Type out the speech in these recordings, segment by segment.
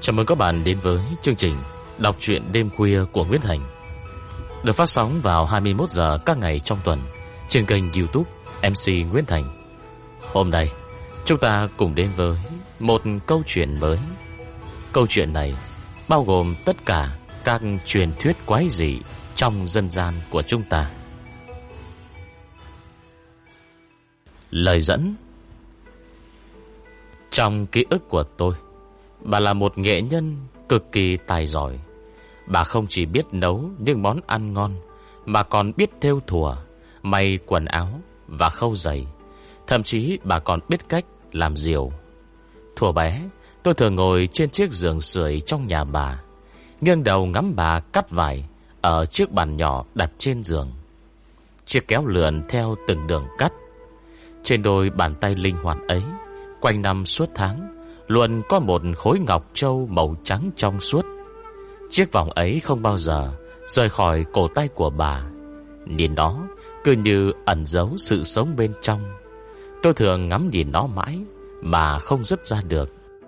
Chào mừng các bạn đến với chương trình Đọc truyện đêm khuya của Nguyễn Thành, được phát sóng vào 21 giờ các ngày trong tuần trên kênh YouTube MC Nguyễn Thành. Hôm nay chúng ta cùng đến với một câu chuyện mới. Câu chuyện này bao gồm tất cả các truyền thuyết quái dị trong dân gian của chúng ta. Lời dẫn. Trong ký ức của tôi, bà là một nghệ nhân cực kỳ tài giỏi. Bà không chỉ biết nấu những món ăn ngon, mà còn biết thêu thùa, may quần áo và khâu giày. Thậm chí bà còn biết cách làm diều. Thuở bé, tôi thường ngồi trên chiếc giường sưởi trong nhà bà, nghiêng đầu ngắm bà cắt vải ở chiếc bàn nhỏ đặt trên giường. Chiếc kéo lượn theo từng đường cắt. Trên đôi bàn tay linh hoạt ấy, quanh năm suốt tháng luôn có một khối ngọc châu màu trắng trong suốt. Chiếc vòng ấy không bao giờ rời khỏi cổ tay của bà, nhìn nó cứ như ẩn giấu sự sống bên trong. Tôi thường ngắm nhìn nó mãi mà không dứt ra được.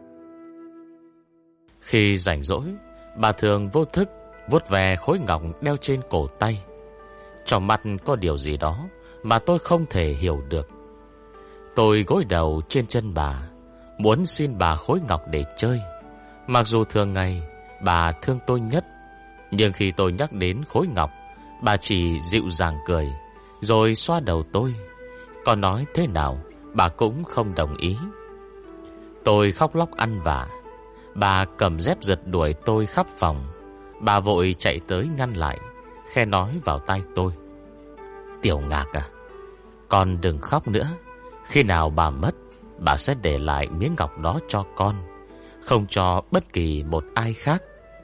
Khi rảnh rỗi, bà thường vô thức vuốt ve khối ngọc đeo trên cổ tay. Trong mắt có điều gì đó mà tôi không thể hiểu được. Tôi gối đầu trên chân bà, muốn xin bà khối ngọc để chơi. Mặc dù thường ngày bà thương tôi nhất, nhưng khi tôi nhắc đến khối ngọc, bà chỉ dịu dàng cười, rồi xoa đầu tôi. Còn nói thế nào bà cũng không đồng ý. Tôi khóc lóc ăn vạ. Bà cầm dép giật đuổi tôi khắp phòng. Bà vội chạy tới ngăn lại, khe nói vào tai tôi: "Tiểu Ngạc à, con đừng khóc nữa. Khi nào bà mất, bà sẽ để lại miếng ngọc đó cho con, không cho bất kỳ một ai khác."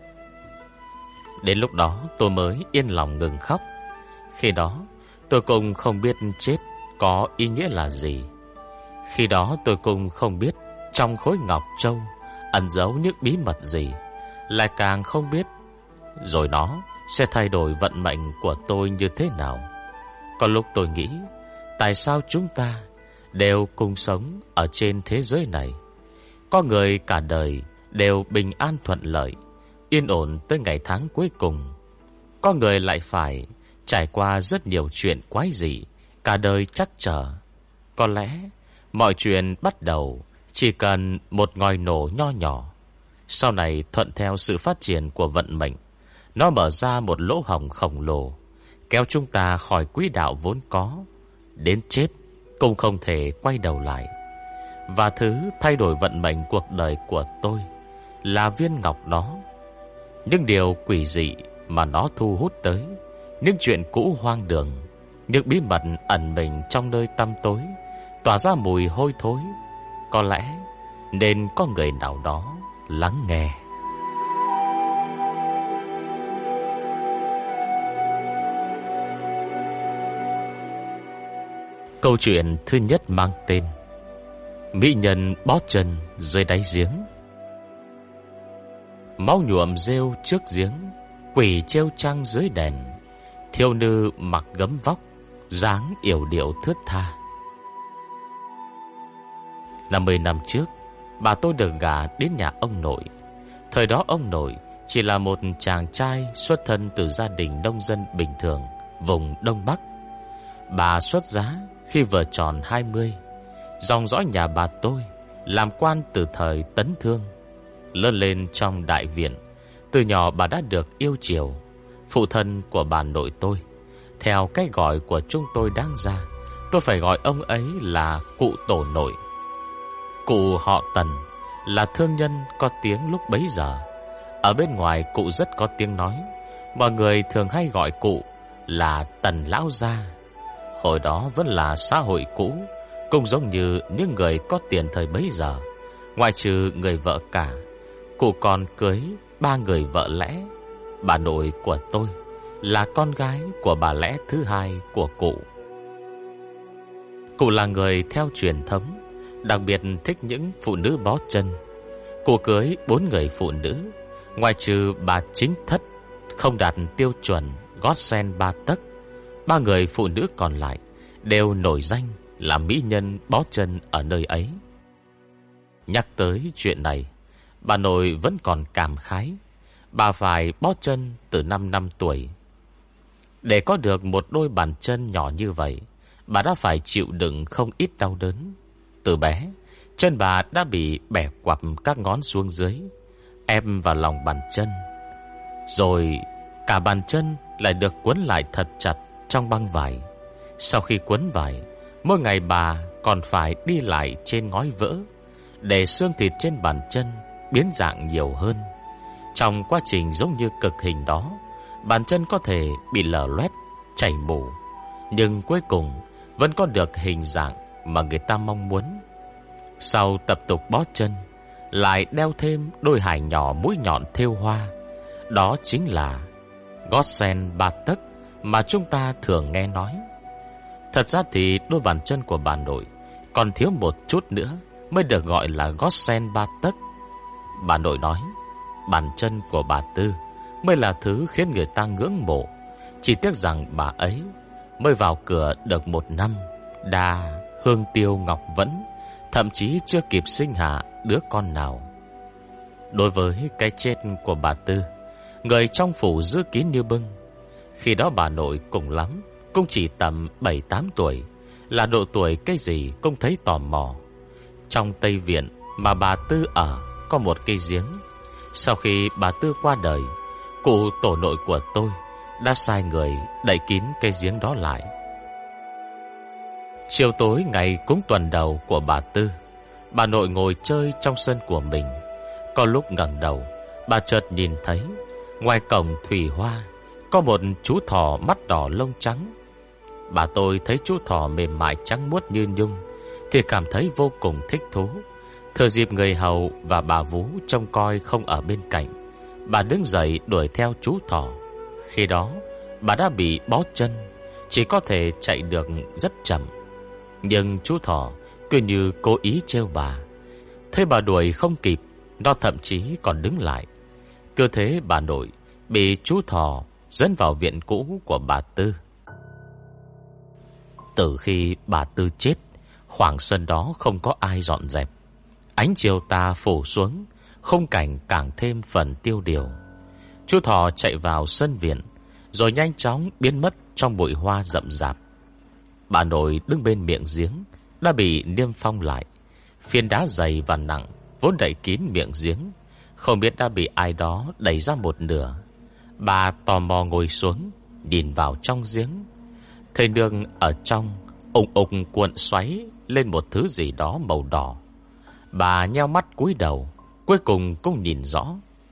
Đến lúc đó tôi mới yên lòng ngừng khóc. Khi đó tôi cũng không biết chết có ý nghĩa là gì. Khi đó tôi cũng không biết trong khối ngọc châu ẩn giấu những bí mật gì, lại càng không biết rồi nó sẽ thay đổi vận mệnh của tôi như thế nào. Có lúc tôi nghĩ, tại sao chúng ta đều cùng sống ở trên thế giới này? Có người cả đời đều bình an thuận lợi, yên ổn tới ngày tháng cuối cùng. Có người lại phải trải qua rất nhiều chuyện quái dị, cả đời trắc trở. Có lẽ mọi chuyện bắt đầu chỉ cần một ngòi nổ nho nhỏ, sau này thuận theo sự phát triển của vận mệnh, nó mở ra một lỗ hổng khổng lồ, kéo chúng ta khỏi quỹ đạo vốn có, đến chết cũng không thể quay đầu lại. Và thứ thay đổi vận mệnh cuộc đời của tôi là viên ngọc đó. Những điều quỷ dị mà nó thu hút tới, những chuyện cũ hoang đường, những bí mật ẩn mình trong nơi tăm tối, tỏa ra mùi hôi thối. Có lẽ nên có người nào đó lắng nghe. Câu chuyện thứ nhất mang tên Mỹ nhân bó chân dưới đáy giếng. Máu nhuộm rêu trước giếng, quỷ treo trăng dưới đèn, thiếu nữ mặc gấm vóc, dáng yểu điệu thướt tha. 50 năm trước, bà tôi được gả đến nhà ông nội. Thời đó ông nội chỉ là một chàng trai xuất thân từ gia đình nông dân bình thường vùng Đông Bắc. Bà xuất giá khi vừa tròn 20. Dòng dõi nhà bà tôi làm quan từ thời Tấn Thương. Lớn lên trong đại viện, từ nhỏ bà đã được yêu chiều. Phụ thân của bà nội tôi, theo cách gọi của chúng tôi đáng ra, tôi phải gọi ông ấy là cụ tổ nội. Cụ họ Tần là thương nhân có tiếng lúc bấy giờ. Ở bên ngoài cụ rất có tiếng nói. Mọi người thường hay gọi cụ là Tần lão gia. Hồi đó vẫn là xã hội cũ, cũng giống như những người có tiền thời bấy giờ. Ngoại trừ người vợ cả, cụ còn cưới 3 người vợ lẽ. Bà nội của tôi là con gái của bà lẽ thứ hai của cụ. Cụ là người theo truyền thống, đặc biệt thích những phụ nữ bó chân. Cụ cưới 4 người phụ nữ, ngoại trừ bà chính thất không đạt tiêu chuẩn gót sen 3 tấc. 3 người phụ nữ còn lại đều nổi danh là mỹ nhân bó chân ở nơi ấy. Nhắc tới chuyện này, bà nội vẫn còn cảm khái. Bà phải bó chân từ 5 năm tuổi. Để có được một đôi bàn chân nhỏ như vậy, bà đã phải chịu đựng không ít đau đớn. Từ bé, chân bà đã bị bẻ quặp các ngón xuống dưới, ép vào lòng bàn chân. Rồi cả bàn chân lại được quấn lại thật chặt trong băng vải. Sau khi quấn vải, mỗi ngày bà còn phải đi lại trên ngói vỡ, để xương thịt trên bàn chân biến dạng nhiều hơn. Trong quá trình giống như cực hình đó, bàn chân có thể bị lở loét, chảy mủ, nhưng cuối cùng vẫn có được hình dạng mà người ta mong muốn. Sau tập tục bó chân, lại đeo thêm đôi hải nhỏ mũi nhọn thêu hoa. Đó chính là gót sen 3 tấc mà chúng ta thường nghe nói. Thật ra thì đôi bàn chân của bà nội còn thiếu một chút nữa mới được gọi là gót sen 3 tấc. Bà nội nói bàn chân của bà Tư mới là thứ khiến người ta ngưỡng mộ. Chỉ tiếc rằng bà ấy mới vào cửa được 1 năm, đã hương tiêu ngọc vẫn, thậm chí chưa kịp sinh hạ đứa con nào. Đối với cái chết của bà Tư, người trong phủ giữ kín như bưng. Khi đó bà nội cùng lắm cũng chỉ tầm 7-8 tuổi, là độ tuổi cái gì cũng thấy tò mò. Trong Tây Viện mà bà Tư ở có một cây giếng. Sau khi bà Tư qua đời, cụ tổ nội của tôi đã sai người đậy kín cây giếng đó lại. Chiều tối ngày cúng tuần đầu của bà Tư, bà nội ngồi chơi trong sân của mình. Có lúc ngẩng đầu, bà chợt nhìn thấy ngoài cổng thủy hoa có một chú thỏ mắt đỏ lông trắng. Bà tôi thấy chú thỏ mềm mại trắng muốt như nhung thì cảm thấy vô cùng thích thú. Thừa dịp người hầu và bà vú trông coi không ở bên cạnh, bà đứng dậy đuổi theo chú thỏ. Khi đó bà đã bị bó chân, chỉ có thể chạy được rất chậm. Nhưng chú thỏ cứ như cố ý trêu bà. Thấy bà đuổi không kịp, nó thậm chí còn đứng lại. Cứ thế bà nội bị chú thỏ dẫn vào viện cũ của bà Tư. Từ khi bà Tư chết, khoảng sân đó không có ai dọn dẹp. Ánh chiều tà phủ xuống, khung cảnh càng thêm phần tiêu điều. Chú thỏ chạy vào sân viện, rồi nhanh chóng biến mất trong bụi hoa rậm rạp. Bà nội đứng bên miệng giếng đã bị niêm phong lại. Phiến đá dày và nặng vốn đậy kín miệng giếng, không biết đã bị ai đó đẩy ra một nửa. Bà tò mò ngồi xuống, nhìn vào trong giếng. Thấy nương ở trong ùng ùng cuộn xoáy lên một thứ gì đó màu đỏ. Bà nheo mắt cúi đầu, cuối cùng cũng nhìn rõ.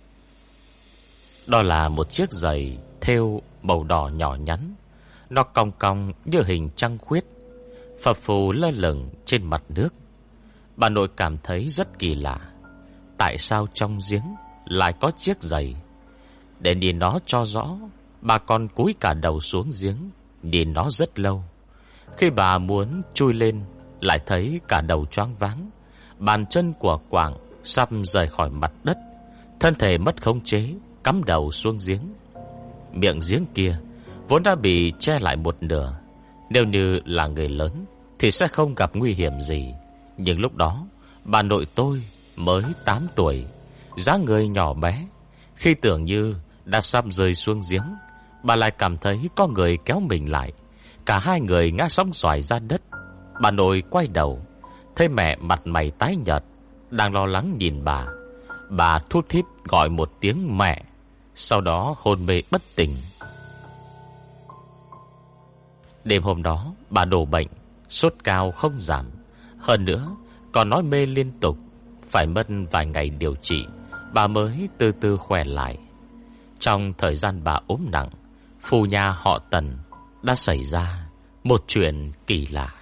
Đó là một chiếc giày thêu màu đỏ nhỏ nhắn. Nó cong cong như hình trăng khuyết, phập phù lơ lửng trên mặt nước. Bà nội cảm thấy rất kỳ lạ. Tại sao trong giếng lại có chiếc giày? Để nhìn nó cho rõ, bà còn cúi cả đầu xuống giếng, nhìn nó rất lâu. Khi bà muốn chui lên, lại thấy cả đầu choáng váng. Bàn chân của Quảng sắp rời khỏi mặt đất, thân thể mất khống chế, cắm đầu xuống giếng. Miệng giếng kia vốn đã bị che lại một nửa. Nếu như là người lớn thì sẽ không gặp nguy hiểm gì. Nhưng lúc đó bà nội tôi mới 8 tuổi, dáng người nhỏ bé. Khi tưởng như đã sắp rơi xuống giếng, bà lại cảm thấy có người kéo mình lại. Cả hai người ngã sóng xoài ra đất. Bà nội quay đầu, thấy mẹ mặt mày tái nhợt, đang lo lắng nhìn bà. Bà thút thít gọi một tiếng mẹ, sau đó hôn mê bất tỉnh. Đêm hôm đó bà đổ bệnh, sốt cao không giảm. Hơn nữa còn nói mê liên tục. Phải mất vài ngày điều trị, bà mới từ từ khỏe lại. Trong thời gian bà ốm nặng, phu nhà họ Tần đã xảy ra một chuyện kỳ lạ.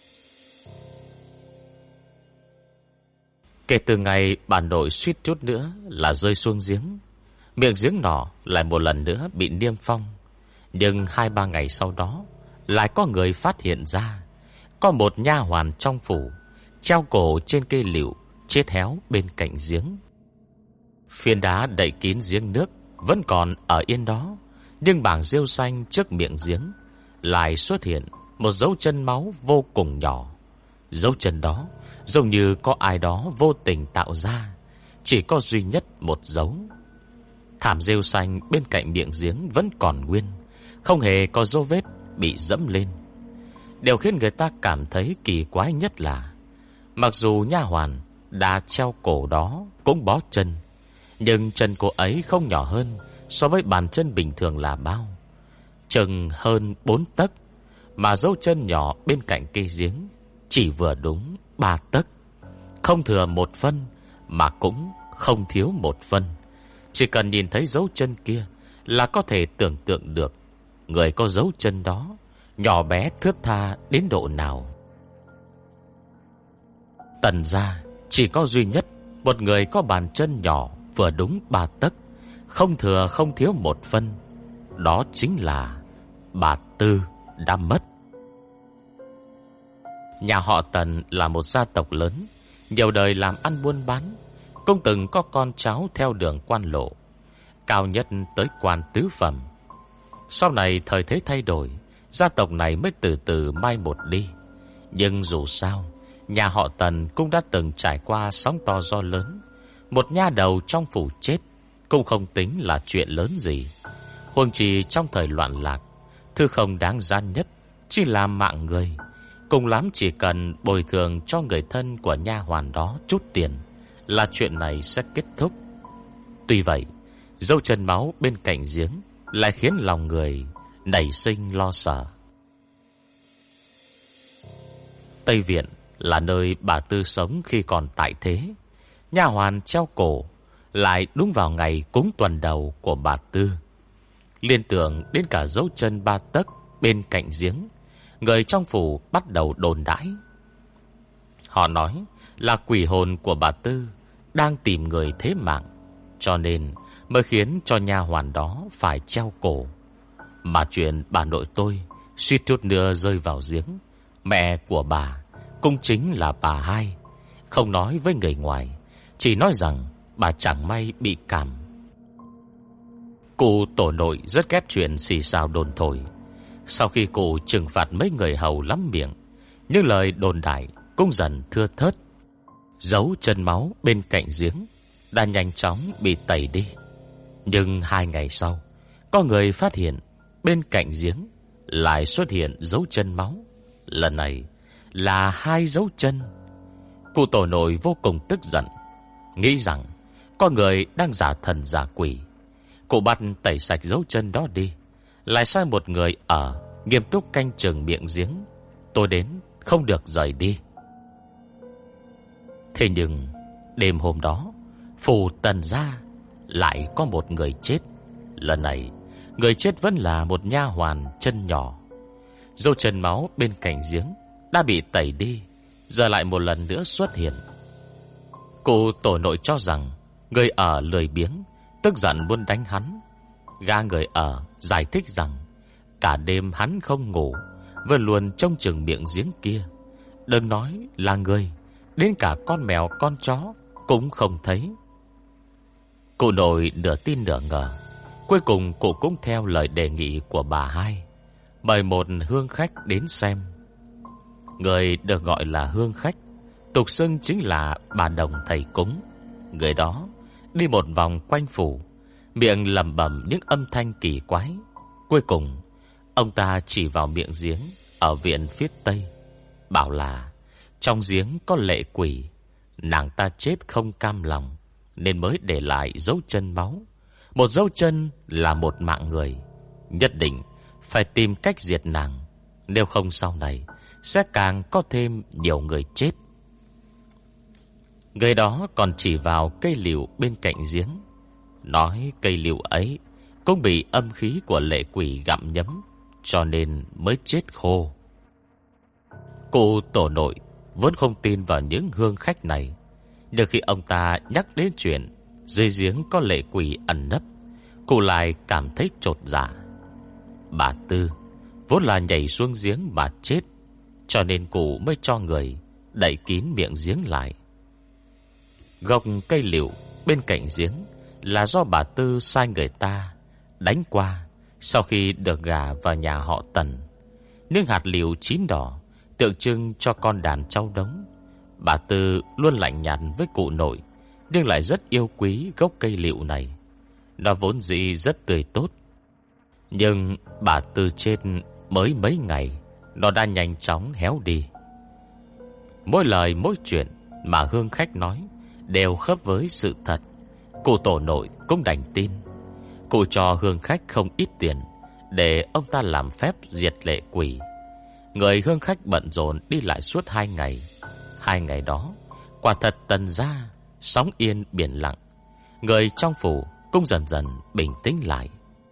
Kể từ ngày bà nội suýt chút nữa là rơi xuống giếng, miệng giếng nọ lại một lần nữa bị niêm phong. Nhưng 2-3 ngày sau đó, lại có người phát hiện ra có một nha hoàn trong phủ treo cổ trên cây lựu chết héo bên cạnh giếng. Phiến đá đậy kín giếng nước vẫn còn ở yên đó, nhưng bảng rêu xanh trước miệng giếng lại xuất hiện một dấu chân máu vô cùng nhỏ. Dấu chân đó giống như có ai đó vô tình tạo ra. chỉ có duy nhất một dấu. Thảm rêu xanh bên cạnh miệng giếng vẫn còn nguyên, không hề có dấu vết bị dẫm lên. Điều khiến người ta cảm thấy kỳ quái nhất là, mặc dù nha hoàn đã treo cổ đó cũng bó chân, nhưng chân cô ấy không nhỏ hơn so với bàn chân bình thường là bao, chừng hơn 4 tấc, mà dấu chân nhỏ bên cạnh cây giếng chỉ vừa đúng 3 tấc, không thừa 1 phân mà cũng không thiếu 1 phân. Chỉ cần nhìn thấy dấu chân kia là có thể tưởng tượng được người có dấu chân đó nhỏ bé thướt tha đến độ nào. Tần gia chỉ có duy nhất một người có bàn chân nhỏ vừa đúng 3 tấc, không thừa không thiếu 1 phân. Đó chính là bà Tư đã mất. Nhà họ Tần là một gia tộc lớn, nhiều đời làm ăn buôn bán, cũng từng có con cháu theo đường quan lộ, cao nhất tới quan tứ phẩm. Sau này thời thế thay đổi, gia tộc này mới từ từ mai một đi. Nhưng dù sao, nhà họ Tần cũng đã từng trải qua sóng to gió lớn. Một nha đầu trong phủ chết cũng không tính là chuyện lớn gì. Huống chi trong thời loạn lạc, thứ không đáng giá nhất chỉ là mạng người. Cùng lắm chỉ cần bồi thường cho người thân của nha hoàn đó chút tiền là chuyện này sẽ kết thúc. Tuy vậy, dấu chân máu bên cạnh giếng lại khiến lòng người nảy sinh lo sợ. Tây Viện là nơi bà Tư sống khi còn tại thế. Nha hoàn treo cổ lại đúng vào ngày cúng tuần đầu của bà Tư. Liên tưởng đến cả dấu chân 3 tấc bên cạnh giếng, người trong phủ bắt đầu đồn đãi. Họ nói là quỷ hồn của bà Tư đang tìm người thế mạng, cho nên mới khiến cho nha hoàn đó phải treo cổ. Mà chuyện bà nội tôi suýt chút nữa rơi vào giếng, mẹ của bà cũng chính là bà hai, không nói với người ngoài, chỉ nói rằng bà chẳng may bị cảm. Cụ tổ nội rất ghét chuyện xì xào đồn thổi. Sau khi cụ trừng phạt mấy người hầu lắm miệng, những lời đồn đại cũng dần thưa thớt. Dấu chân máu bên cạnh giếng đã nhanh chóng bị tẩy đi. Nhưng 2 ngày sau, có người phát hiện bên cạnh giếng lại xuất hiện dấu chân máu. Lần này là 2 dấu chân. Cụ tổ nội vô cùng tức giận, nghĩ rằng có người đang giả thần giả quỷ. Cụ bắt tẩy sạch dấu chân đó đi, lại sai một người ở nghiêm túc canh chừng miệng giếng, tôi đến không được rời đi. Thế nhưng đêm hôm đó, phủ Tần gia lại có một người chết. Lần này người chết vẫn là một nha hoàn chân nhỏ. Dấu chân máu bên cạnh giếng đã bị tẩy đi, giờ lại một lần nữa xuất hiện. Cụ tổ nội cho rằng người ở lười biếng, tức giận muốn đánh hắn. Gã người ở giải thích rằng cả đêm hắn không ngủ, vẫn luôn trông chừng miệng giếng kia. Đừng nói là người, đến cả con mèo con chó cũng không thấy. Cụ nội nửa tin nửa ngờ. Cuối cùng cụ cũng theo lời đề nghị của bà hai, mời một hương khách đến xem. Người được gọi là hương khách, tục xưng chính là bà đồng thầy cúng. Người đó đi một vòng quanh phủ, miệng lẩm bẩm những âm thanh kỳ quái. Cuối cùng ông ta chỉ vào miệng giếng ở viện phía tây, bảo là trong giếng có lệ quỷ, nàng ta chết không cam lòng nên mới để lại dấu chân máu. Một dấu chân là một mạng người, nhất định phải tìm cách diệt nàng, nếu không sau này sẽ càng có thêm nhiều người chết. Người đó còn chỉ vào cây liễu bên cạnh giếng, nói cây liễu ấy cũng bị âm khí của lệ quỷ gặm nhấm, cho nên mới chết khô. Cụ tổ nội vốn không tin vào những hương khách này, nhưng khi ông ta nhắc đến chuyện dưới giếng có lệ quỷ ẩn nấp, cụ lại cảm thấy chột dạ. Bà Tư vốn là nhảy xuống giếng mà chết, cho nên cụ mới cho người đậy kín miệng giếng lại. Gốc cây liễu bên cạnh giếng là do bà Tư sai người ta đánh qua sau khi được gả vào nhà họ Tần. Những hạt liễu chín đỏ tượng trưng cho con đàn trâu đống. Bà Tư luôn lạnh nhạt với cụ nội, nhưng lại rất yêu quý gốc cây liệu này. Nó vốn dĩ rất tươi tốt, nhưng bà Tư chết mới mấy ngày, nó đã nhanh chóng héo đi. Mỗi lời mỗi chuyện mà Hương Khách nói đều khớp với sự thật. Cụ tổ nội cũng đành tin. Cụ cho Hương Khách không ít tiền để ông ta làm phép diệt lệ quỷ. Người Hương Khách bận rộn đi lại suốt 2 ngày. 2 ngày đó quả thật Tần gia sóng yên biển lặng. Người trong phủ cũng dần dần bình tĩnh lại.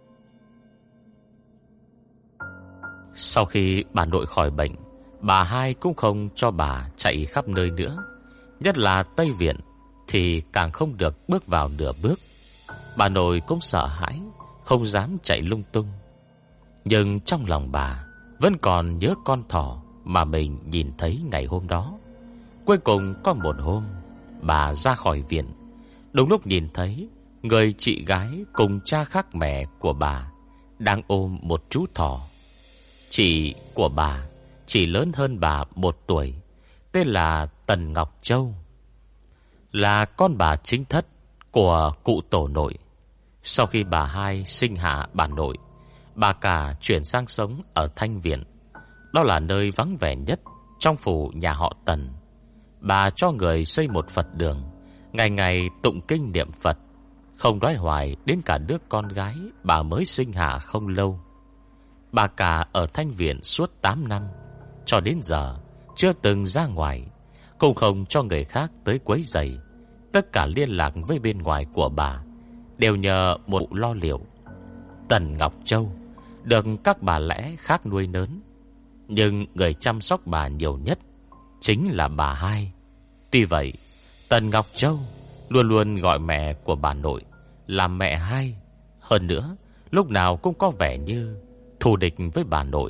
Sau khi bà nội khỏi bệnh, bà hai cũng không cho bà chạy khắp nơi nữa. Nhất là Tây Viện thì càng không được bước vào nửa bước. Bà nội cũng sợ hãi, không dám chạy lung tung. Nhưng trong lòng bà vẫn còn nhớ con thỏ mà mình nhìn thấy ngày hôm đó. Cuối cùng có một hôm, bà ra khỏi viện, đúng lúc nhìn thấy người chị gái cùng cha khác mẹ của bà đang ôm một chú thỏ. Chị của bà chỉ lớn hơn bà 1 tuổi, tên là Tần Ngọc Châu, là con bà chính thất của cụ tổ nội. Sau khi bà hai sinh hạ bà nội, bà cả chuyển sang sống ở Thanh Viện. Đó là nơi vắng vẻ nhất trong phủ nhà họ Tần. Bà cho người xây một Phật đường, ngày ngày tụng kinh niệm Phật, không nói hoài đến cả đứa con gái bà mới sinh hạ không lâu. Bà cả ở Thanh Viện suốt 8 năm, cho đến giờ chưa từng ra ngoài, cũng không cho người khác tới quấy rầy. Tất cả liên lạc với bên ngoài của bà đều nhờ một cụ lo liệu, Tần Ngọc Châu, được các bà lẽ khác nuôi lớn. Nhưng người chăm sóc bà nhiều nhất chính là bà hai. Tuy vậy, Tần Ngọc Châu luôn luôn gọi mẹ của bà nội là mẹ hai. Hơn nữa, lúc nào cũng có vẻ như thù địch với bà nội.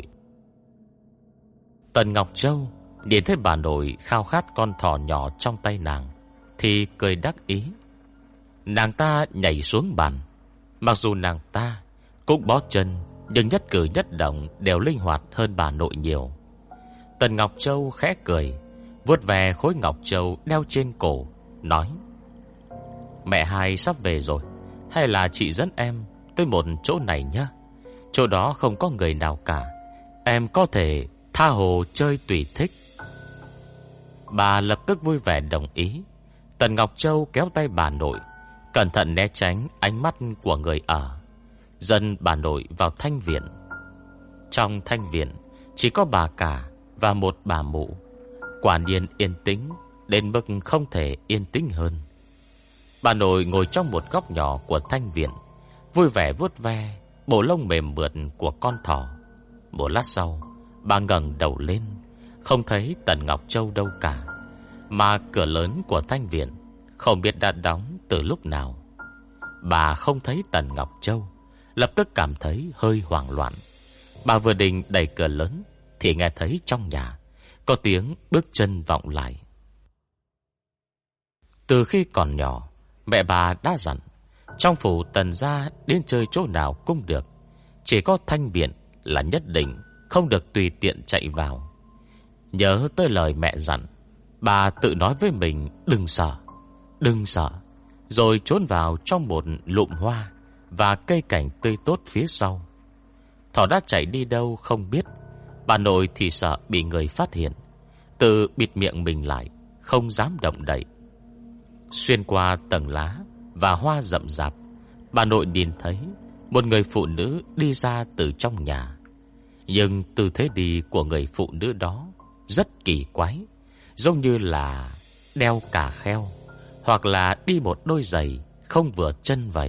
Tần Ngọc Châu nhìn thấy bà nội khao khát con thỏ nhỏ trong tay nàng thì cười đắc ý. Nàng ta nhảy xuống bàn. Mặc dù nàng ta cũng bó chân, nhưng nhất cử nhất động đều linh hoạt hơn bà nội nhiều. Tần Ngọc Châu khẽ cười, vuốt về khối ngọc châu đeo trên cổ, nói: Mẹ hai sắp về rồi, hay là chị dẫn em tới một chỗ này nhé. Chỗ đó không có người nào cả, em có thể tha hồ chơi tùy thích. Bà lập tức vui vẻ đồng ý. Tần Ngọc Châu kéo tay bà nội, cẩn thận né tránh ánh mắt của người ở, dẫn bà nội vào Thanh Viện. Trong Thanh Viện chỉ có bà cả và một bà mụ. Quả nhiên yên tĩnh đến mức không thể yên tĩnh hơn. Bà nội ngồi trong một góc nhỏ của Thanh Viện, vui vẻ vuốt ve bộ lông mềm mượt của con thỏ. Một lát sau, bà ngẩng đầu lên, không thấy Tần Ngọc Châu đâu cả, mà cửa lớn của Thanh Viện không biết đã đóng từ lúc nào. Bà không thấy Tần Ngọc Châu, lập tức cảm thấy hơi hoảng loạn. Bà vừa định đẩy cửa lớn thì nghe thấy trong nhà có tiếng bước chân vọng lại. Từ khi còn nhỏ, mẹ bà đã dặn trong phủ Tần gia đến chơi chỗ nào cũng được, chỉ có Thanh Viện là nhất định không được tùy tiện chạy vào. Nhớ tới lời mẹ dặn, bà tự nói với mình đừng sợ, đừng sợ, rồi trốn vào trong một lụm hoa và cây cảnh tươi tốt phía sau. Thỏ đã chạy đi đâu không biết. Bà nội thì sợ bị người phát hiện, tự bịt miệng mình lại, không dám động đậy. Xuyên qua tầng lá và hoa rậm rạp, bà nội nhìn thấy một người phụ nữ đi ra từ trong nhà. Nhưng tư thế đi của người phụ nữ đó rất kỳ quái, giống như là đeo cà kheo, hoặc là đi một đôi giày không vừa chân vậy.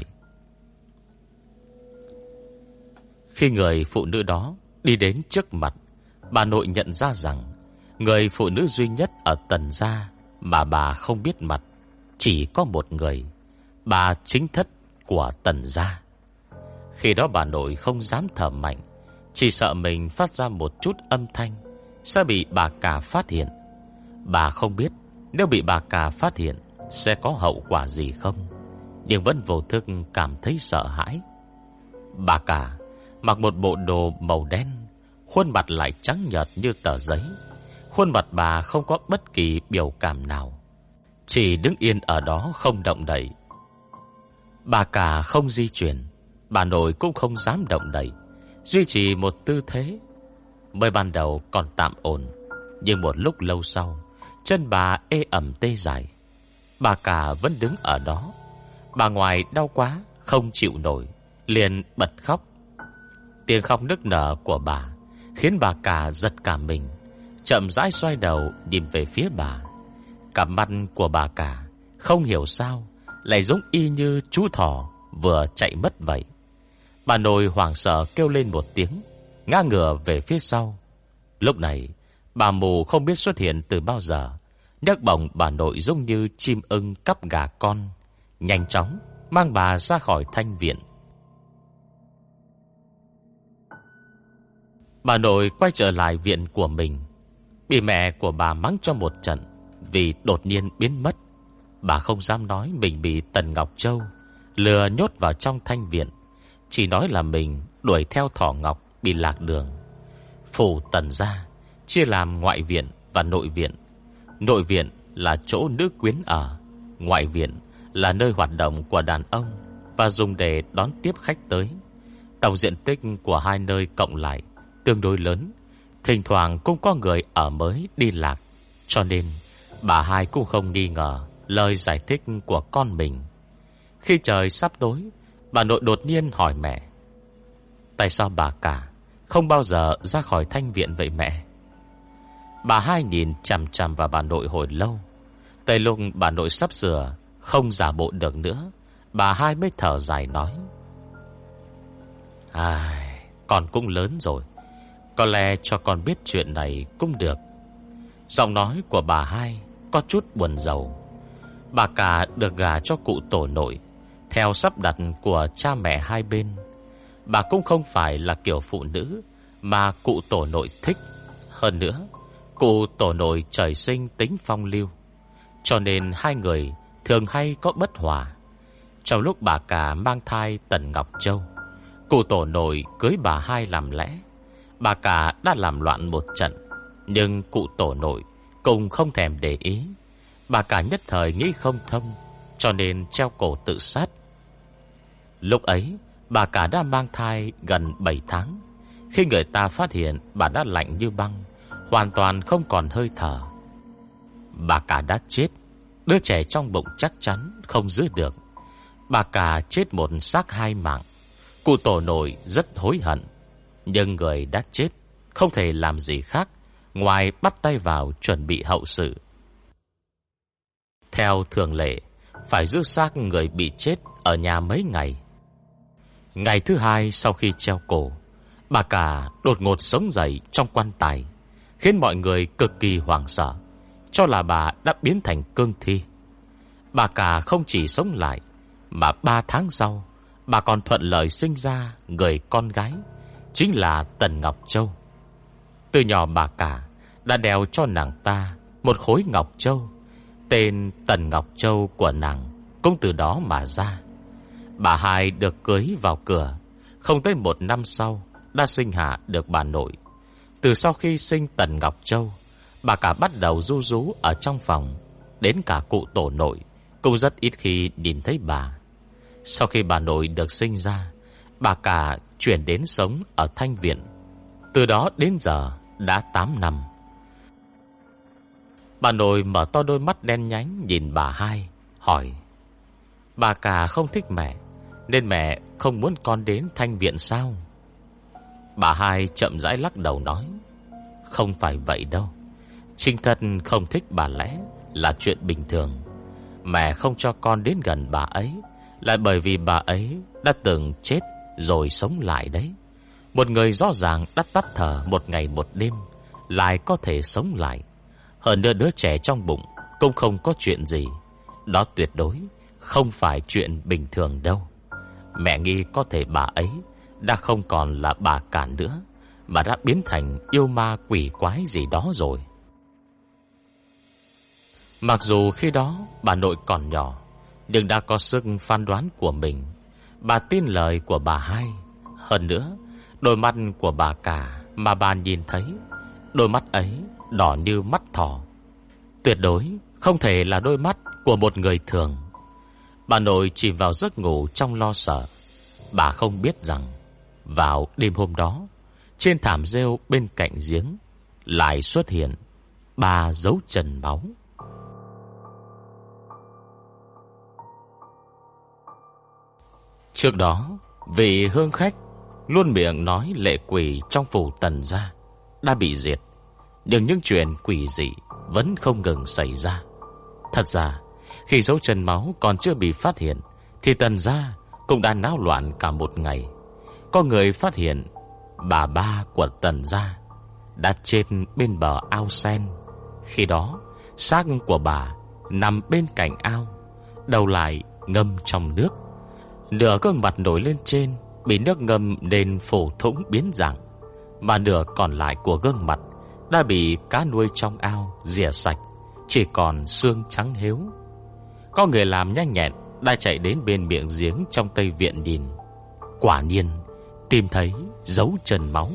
Khi người phụ nữ đó đi đến trước mặt, bà nội nhận ra rằng người phụ nữ duy nhất ở Tần gia mà bà không biết mặt chỉ có một người, bà chính thất của Tần gia. Khi đó bà nội không dám thở mạnh, chỉ sợ mình phát ra một chút âm thanh sẽ bị bà cả phát hiện. Bà không biết nếu bị bà cả phát hiện sẽ có hậu quả gì không, nhưng vẫn vô thức cảm thấy sợ hãi. Bà cả mặc một bộ đồ màu đen, khuôn mặt lại trắng nhợt như tờ giấy. Khuôn mặt bà không có bất kỳ biểu cảm nào. chỉ đứng yên ở đó không động đậy. Bà cả không di chuyển, bà nội cũng không dám động đậy, duy trì một tư thế. Mới ban đầu còn tạm ổn, nhưng một lúc lâu sau, chân bà ê ẩm tê dại. Bà cả vẫn đứng ở đó. Bà ngoại đau quá không chịu nổi, liền bật khóc. Tiếng khóc nức nở của bà khiến bà cả giật cả mình, chậm rãi xoay đầu nhìn về phía bà. Cặp mắt của bà cả không hiểu sao lại giống y như chú thỏ vừa chạy mất vậy. Bà nội hoảng sợ kêu lên một tiếng, ngã ngửa về phía sau. Lúc này bà mù không biết xuất hiện từ bao giờ, nhấc bổng bà nội giống như chim ưng cắp gà con, nhanh chóng mang bà ra khỏi thanh viện. Bà nội quay trở lại viện của mình, bị mẹ của bà mắng cho một trận vì đột nhiên biến mất. Bà không dám nói mình bị Tần Ngọc Châu lừa nhốt vào trong thanh viện, chỉ nói là mình đuổi theo Thỏ Ngọc bị lạc đường. Phủ Tần gia chia làm ngoại viện và nội viện. Nội viện là chỗ nữ quyến ở, ngoại viện là nơi hoạt động của đàn ông và dùng để đón tiếp khách tới. Tổng diện tích của hai nơi cộng lại tương đối lớn, thỉnh thoảng cũng có người ở mới đi lạc, cho nên bà hai cũng không nghi ngờ lời giải thích của con mình. Khi trời sắp tối, bà nội đột nhiên hỏi mẹ: tại sao bà cả không bao giờ ra khỏi thanh viện vậy mẹ? Bà hai nhìn chằm chằm vào bà nội hồi lâu. Tới lúc bà nội sắp sửa không giả bộ được nữa, bà hai mới thở dài nói: con cũng lớn rồi, có lẽ cho con biết chuyện này cũng được. Giọng nói của bà hai có chút buồn rầu. Bà cả được gả cho cụ tổ nội theo sắp đặt của cha mẹ hai bên. Bà cũng không phải là kiểu phụ nữ mà cụ tổ nội thích. Hơn nữa, cụ tổ nội trời sinh tính phong lưu, cho nên hai người thường hay có bất hòa. Trong lúc bà cả mang thai Tần Ngọc Châu, cụ tổ nội cưới bà hai làm lẽ. Bà cả đã làm loạn một trận, nhưng cụ tổ nội cũng không thèm để ý. Bà cả nhất thời nghĩ không thông, cho nên treo cổ tự sát. Lúc ấy bà cả đã mang thai gần 7 tháng. Khi người ta phát hiện, bà đã lạnh như băng, hoàn toàn không còn hơi thở. Bà cả đã chết, đứa trẻ trong bụng chắc chắn không giữ được. Bà cả chết một xác hai mạng. Cụ tổ nội rất hối hận, nhưng người đã chết không thể làm gì khác ngoài bắt tay vào chuẩn bị hậu sự. Theo thường lệ, phải giữ xác người bị chết ở nhà mấy ngày. Ngày thứ hai sau khi treo cổ, bà cả đột ngột sống dậy trong quan tài, khiến mọi người cực kỳ hoảng sợ, cho là bà đã biến thành cương thi. Bà cả không chỉ sống lại, mà 3 tháng sau, bà còn thuận lợi sinh ra người con gái, chính là Tần Ngọc Châu. Từ nhỏ bà cả đã đeo cho nàng ta một khối ngọc châu. Tên Tần Ngọc Châu của nàng cũng từ đó mà ra. Bà hai được cưới vào cửa, không tới 1 năm sau đã sinh hạ được bà nội. Từ sau khi sinh Tần Ngọc Châu, bà cả bắt đầu ru rú ở trong phòng. Đến cả cụ tổ nội cũng rất ít khi nhìn thấy bà. Sau khi bà nội được sinh ra, bà cả chuyển đến sống ở thanh viện. Từ đó đến giờ đã 8 năm. Bà nội mở to đôi mắt đen nhánh nhìn bà hai, hỏi: bà cả không thích mẹ, nên mẹ không muốn con đến thanh viện sao? Bà hai chậm rãi lắc đầu nói: không phải vậy đâu. Chính thân không thích bà lẽ là chuyện bình thường. Mẹ không cho con đến gần bà ấy là bởi vì bà ấy đã từng chết rồi sống lại đấy. Một người rõ ràng đã tắt thở 1 ngày 1 đêm lại có thể sống lại. Hơn nữa đứa trẻ trong bụng cũng không có chuyện gì. Đó tuyệt đối không phải chuyện bình thường đâu. Mẹ nghĩ có thể bà ấy đã không còn là bà cả nữa, mà đã biến thành yêu ma quỷ quái gì đó rồi. Mặc dù khi đó bà nội còn nhỏ, nhưng đã có sức phán đoán của mình. Bà tin lời của bà hai. Hơn nữa, đôi mắt của bà cả mà bà nhìn thấy, đôi mắt ấy đỏ như mắt thỏ. Tuyệt đối không thể là đôi mắt của một người thường. Bà nội chìm vào giấc ngủ trong lo sợ. Bà không biết rằng vào đêm hôm đó, trên thảm rêu bên cạnh giếng lại xuất hiện 3 dấu chân máu. Trước đó, vị hương khách luôn miệng nói lệ quỷ trong phủ Tần gia đã bị diệt, nhưng những chuyện quỷ dị vẫn không ngừng xảy ra. Thật ra, khi dấu chân máu còn chưa bị phát hiện, thì Tần gia cũng đã náo loạn cả một ngày. Có người phát hiện bà ba của Tần gia đã chết bên bờ ao sen. Khi đó, xác của bà nằm bên cạnh ao, đầu lại ngâm trong nước. Nửa gương mặt nổi lên trên bị nước ngâm nên phổ thủng biến dạng, mà nửa còn lại của gương mặt đã bị cá nuôi trong ao rỉa sạch, chỉ còn xương trắng héo. Có người làm nhanh nhẹn đã chạy đến bên miệng giếng trong Tây Viện nhìn. Quả nhiên tìm thấy dấu chân máu.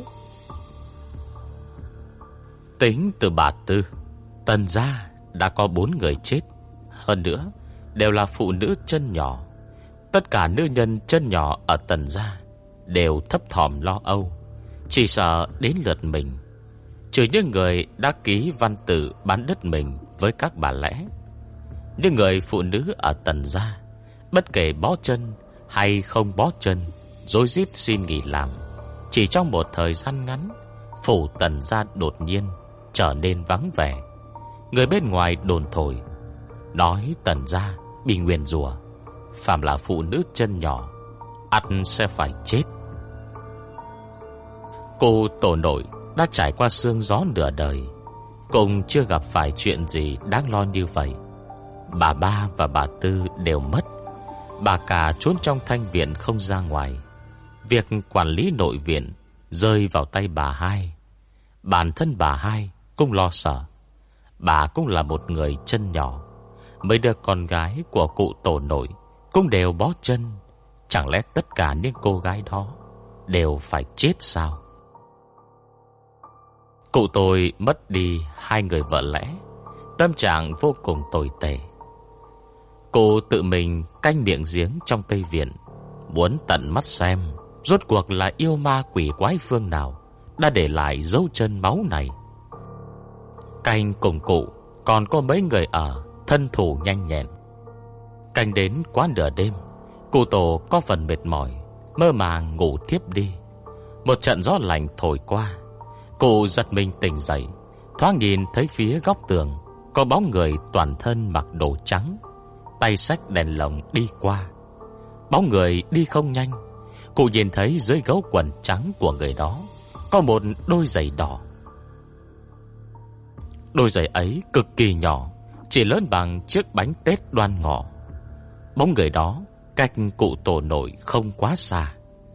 Tính từ bà Tư, Tần gia đã có 4 người chết. Hơn nữa đều là phụ nữ chân nhỏ. Tất cả nữ nhân chân nhỏ ở Tần gia đều thấp thỏm lo âu, chỉ sợ đến lượt mình. Trừ những người đã ký văn tự bán đất mình với các bà lẽ, những người phụ nữ ở Tần gia, bất kể bó chân hay không bó chân, rối rít xin nghỉ làm. Chỉ trong một thời gian ngắn, phủ Tần gia đột nhiên trở nên vắng vẻ. Người bên ngoài đồn thổi, nói Tần gia bị nguyền rủa, phàm là phụ nữ chân nhỏ ắt sẽ phải chết. Cô tổ nội đã trải qua sương gió nửa đời, cũng chưa gặp phải chuyện gì đáng lo như vậy. Bà ba và bà Tư đều mất. Bà cả trốn trong thanh viện không ra ngoài. Việc quản lý nội viện rơi vào tay bà hai. Bản thân bà hai cũng lo sợ. Bà cũng là một người chân nhỏ. Mấy đứa con gái của cụ tổ nội cũng đều bó chân. Chẳng lẽ tất cả những cô gái đó đều phải chết sao? Cụ tôi mất đi 2 người vợ lẽ, tâm trạng vô cùng tồi tệ. Cô tự mình canh miệng giếng trong Tây Viện, muốn tận mắt xem rốt cuộc là yêu ma quỷ quái phương nào đã để lại dấu chân máu này. Canh cùng cụ còn có mấy người ở thân thủ nhanh nhẹn. Canh đến quá nửa đêm, cụ tổ có phần mệt mỏi, mơ màng ngủ thiếp đi. Một trận gió lạnh thổi qua, cụ giật mình tỉnh dậy, thoáng nhìn thấy phía góc tường có bóng người toàn thân mặc đồ trắng, tay xách đèn lồng đi qua. Bóng người đi không nhanh. Cụ nhìn thấy dưới gấu quần trắng của người đó có một đôi giày đỏ. Đôi giày ấy cực kỳ nhỏ, chỉ lớn bằng chiếc bánh tét Đoan Ngọ. Bóng người đó cách cụ tổ nội không quá xa.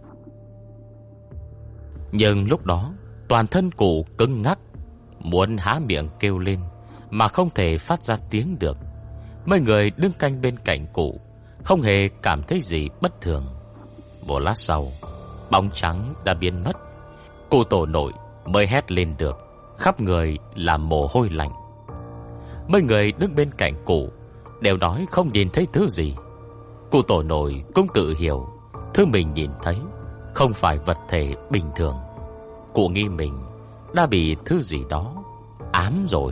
Nhưng lúc đó toàn thân cụ cứng ngắc, muốn há miệng kêu lên mà không thể phát ra tiếng được. Mấy người đứng canh bên cạnh cụ không hề cảm thấy gì bất thường. Một lát sau, bóng trắng đã biến mất. Cụ tổ nội mới hét lên được, khắp người là mồ hôi lạnh. Mấy người đứng bên cạnh cụ đều nói không nhìn thấy thứ gì. Cụ tổ nội cũng tự hiểu thứ mình nhìn thấy không phải vật thể bình thường. Cụ nghi mình đã bị thứ gì đó ám rồi.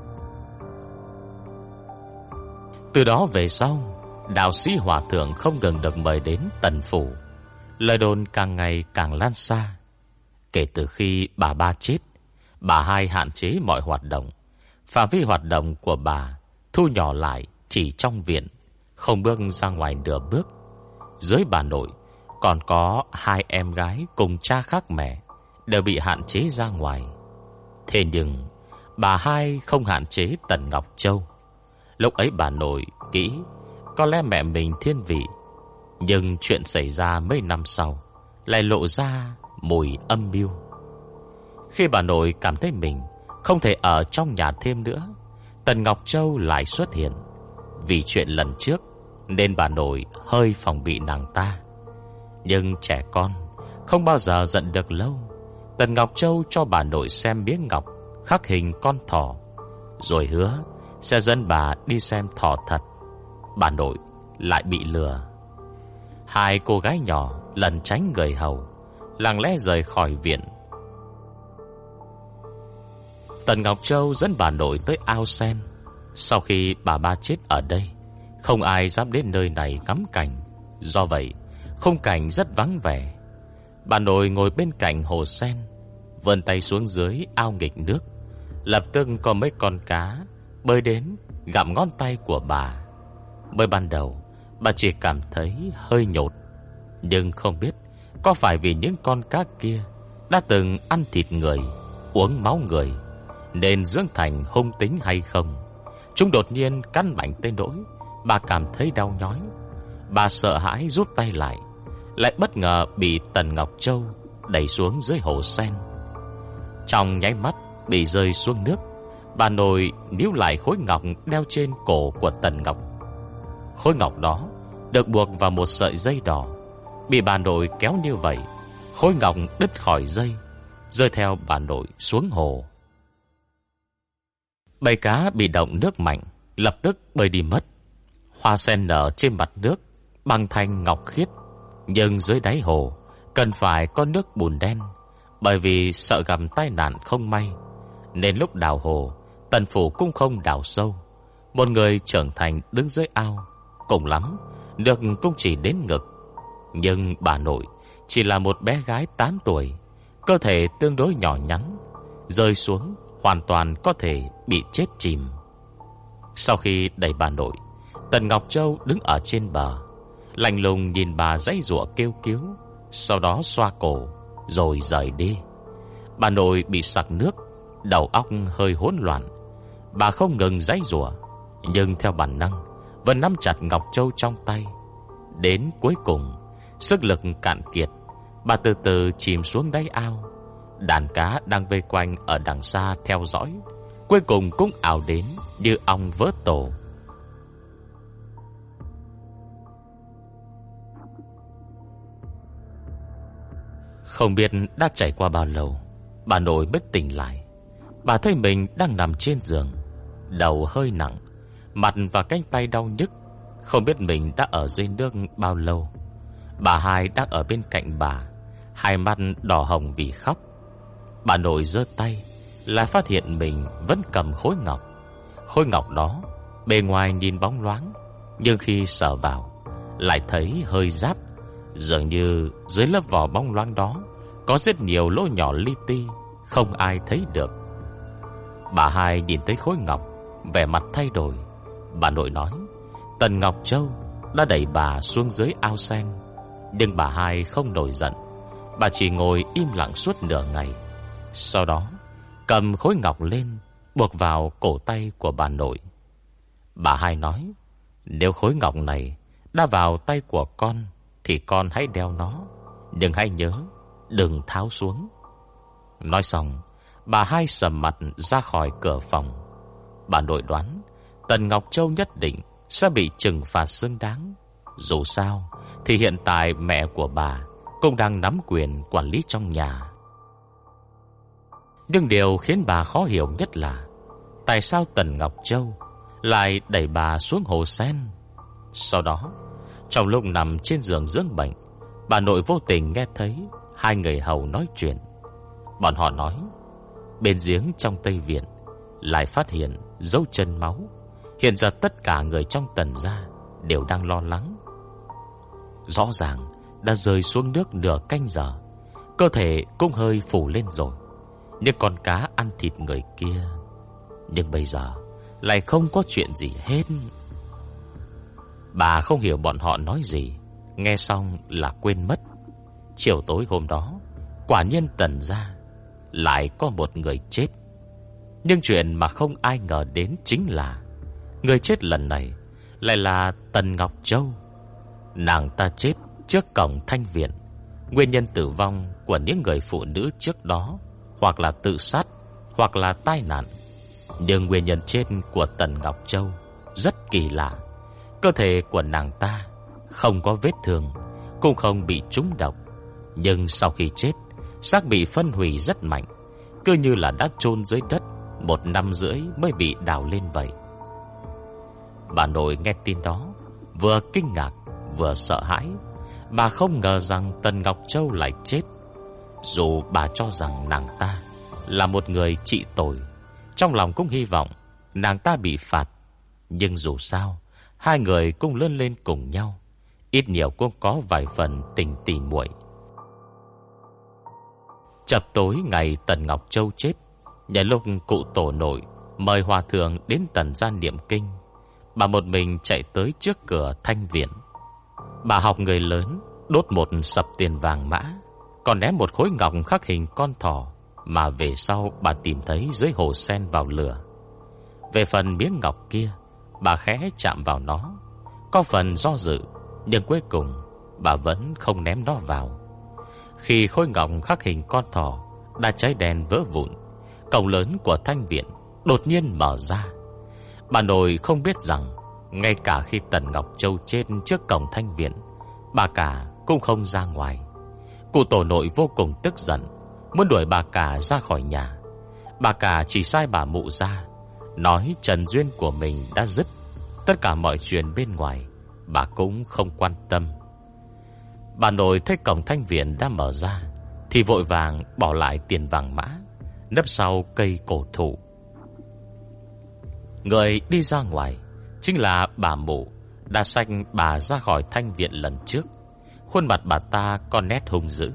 Từ đó về sau, đạo sĩ hòa thượng không ngừng được mời đến Tần phủ. Lời đồn càng ngày càng lan xa. Kể từ khi bà ba chết, bà hai hạn chế mọi hoạt động. Phạm vi hoạt động của bà thu nhỏ lại chỉ trong viện, không bước ra ngoài nửa bước. Dưới bà nội còn có 2 em gái cùng cha khác mẹ, đều bị hạn chế ra ngoài. Thế nhưng bà hai không hạn chế Tần Ngọc Châu. Lúc ấy bà nội nghĩ có lẽ mẹ mình thiên vị, nhưng chuyện xảy ra mấy năm sau lại lộ ra mùi âm mưu. Khi bà nội cảm thấy mình không thể ở trong nhà thêm nữa, Tần Ngọc Châu lại xuất hiện. Vì chuyện lần trước nên bà nội hơi phòng bị nàng ta. Nhưng trẻ con không bao giờ giận được lâu. Tần Ngọc Châu cho bà nội xem miếng ngọc khắc hình con thỏ, rồi hứa sẽ dẫn bà đi xem thỏ thật bà nội lại bị lừa. Hai cô gái nhỏ lẩn tránh người hầu, lặng lẽ rời khỏi viện. Tần Ngọc Châu dẫn bà nội tới ao sen. Sau khi bà ba chết ở đây, không ai dám đến nơi này ngắm cảnh. Do vậy, khung cảnh rất vắng vẻ. Bà nội ngồi bên cạnh hồ sen, vươn tay xuống dưới ao nghịch nước. Lập tức có mấy con cá bơi đến gặm ngón tay của bà. Mới ban đầu, bà chỉ cảm thấy hơi nhột, nhưng không biết có phải vì những con cá kia đã từng ăn thịt người, uống máu người, nên dưỡng thành hung tính hay không. Chúng đột nhiên cắn mạnh tới nỗi bà cảm thấy đau nhói. Bà sợ hãi rút tay lại bất ngờ bị Tần Ngọc Châu đẩy xuống dưới hồ sen. Trong nháy mắt bị rơi xuống nước, bà nội níu lại khối ngọc đeo trên cổ của Tần Ngọc. Khối ngọc đó được buộc vào một sợi dây đỏ. Bị bà nội kéo như vậy, khối ngọc đứt khỏi dây, rơi theo bà nội xuống hồ. Bầy cá bị động nước mạnh, lập tức bơi đi mất. Hoa sen nở trên mặt nước bằng thanh ngọc khiết, nhưng dưới đáy hồ cần phải có nước bùn đen. Bởi vì sợ gặp tai nạn không may, nên lúc đào hồ, Tần phủ cũng không đào sâu. Một người trưởng thành đứng dưới ao, cùng lắm nước cũng chỉ đến ngực. Nhưng bà nội chỉ là một bé gái 8 tuổi, cơ thể tương đối nhỏ nhắn, rơi xuống hoàn toàn có thể bị chết chìm. Sau khi đẩy bà nội, Tần Ngọc Châu đứng ở trên bờ, lạnh lùng nhìn bà giãy giụa kêu cứu, sau đó xoa cổ rồi rời đi. Bà nội bị sặc nước, đầu óc hơi hỗn loạn. Bà không ngừng giãy giụa, nhưng theo bản năng vẫn nắm chặt Ngọc Châu trong tay. Đến cuối cùng, sức lực cạn kiệt, bà từ từ chìm xuống đáy ao. Đàn cá đang vây quanh ở đằng xa theo dõi, cuối cùng cũng ào đến như ong vỡ tổ. Không biết đã trải qua bao lâu, bà nội mới tỉnh lại. Bà thấy mình đang nằm trên giường, đầu hơi nặng, mặt và cánh tay đau nhức. Không biết mình đã ở dưới nước bao lâu. Bà hai đang ở bên cạnh bà, hai mắt đỏ hồng vì khóc. Bà nội giơ tay, lại phát hiện mình vẫn cầm khối ngọc. Khối ngọc đó bề ngoài nhìn bóng loáng, nhưng khi sờ vào lại thấy hơi ráp. Dường như dưới lớp vỏ bóng loáng đó có rất nhiều lỗ nhỏ li ti, không ai thấy được. Bà hai nhìn thấy khối ngọc, vẻ mặt thay đổi. Bà nội nói Tần Ngọc Châu đã đẩy bà xuống dưới ao sen. Nhưng bà hai không nổi giận. Bà chỉ ngồi im lặng suốt nửa ngày. Sau đó cầm khối ngọc lên, buộc vào cổ tay của bà nội. Bà hai nói, nếu khối ngọc này đã vào tay của con thì con hãy đeo nó, nhưng hãy nhớ đừng tháo xuống. Nói xong, bà hai sầm mặt ra khỏi cửa phòng. Bà nội đoán Tần Ngọc Châu nhất định sẽ bị trừng phạt xứng đáng. Dù sao thì hiện tại mẹ của bà cũng đang nắm quyền quản lý trong nhà. Nhưng điều khiến bà khó hiểu nhất là tại sao Tần Ngọc Châu lại đẩy bà xuống hồ sen. Sau đó, trong lúc nằm trên giường dưỡng bệnh, bà nội vô tình nghe thấy hai người hầu nói chuyện. Bọn họ nói bên giếng trong Tây Viện lại phát hiện dấu chân máu. Hiện giờ tất cả người trong Tần gia đều đang lo lắng. Rõ ràng đã rơi xuống nước nửa canh giờ, cơ thể cũng hơi phủ lên rồi. Nhưng con cá ăn thịt người kia, nhưng bây giờ lại không có chuyện gì hết. Bà không hiểu bọn họ nói gì, nghe xong là quên mất. Chiều tối hôm đó, quả nhiên Tần gia lại có một người chết. Nhưng chuyện mà không ai ngờ đến chính là người chết lần này lại là Tần Ngọc Châu. Nàng ta chết trước cổng Thanh Viện. Nguyên nhân tử vong của những người phụ nữ trước đó hoặc là tự sát, hoặc là tai nạn. Nhưng nguyên nhân chết của Tần Ngọc Châu rất kỳ lạ. Cơ thể của nàng ta không có vết thương, cũng không bị trúng độc. Nhưng sau khi chết, xác bị phân hủy rất mạnh, cứ như là đã chôn dưới đất 1 năm rưỡi mới bị đào lên vậy. Bà nội nghe tin đó vừa kinh ngạc vừa sợ hãi. Bà không ngờ rằng Tần Ngọc Châu lại chết. Dù bà cho rằng nàng ta là một người trị tội, trong lòng cũng hy vọng nàng ta bị phạt. Nhưng dù sao, hai người cũng lớn lên cùng nhau, ít nhiều cũng có vài phần tình tỉ muội. Chập tối ngày Tần Ngọc Châu chết, nhân lúc cụ tổ nội mời hòa thượng đến Tần gia niệm kinh, bà một mình chạy tới trước cửa thanh viện. Bà học người lớn, đốt một sập tiền vàng mã, còn ném một khối ngọc khắc hình con thỏ mà về sau bà tìm thấy dưới hồ sen vào lửa. Về phần miếng ngọc kia, bà khẽ chạm vào nó, có phần do dự, nhưng cuối cùng bà vẫn không ném nó vào. Khi khối ngọc khắc hình con thỏ đã cháy đen vỡ vụn, cổng lớn của thanh viện đột nhiên mở ra. Bà nội không biết rằng ngay cả khi Tần Ngọc Châu chết trước cổng thanh viện, bà cả cũng không ra ngoài. Cụ tổ nội vô cùng tức giận, muốn đuổi bà cả ra khỏi nhà. Bà cả chỉ sai bà mụ ra, nói trần duyên của mình đã dứt, tất cả mọi chuyện bên ngoài bà cũng không quan tâm. Bà nội thấy cổng thanh viện đã mở ra thì vội vàng bỏ lại tiền vàng mã, nấp sau cây cổ thụ. Người đi ra ngoài chính là bà mụ đã xách bà ra khỏi thanh viện lần trước. Khuôn mặt bà ta có nét hung dữ.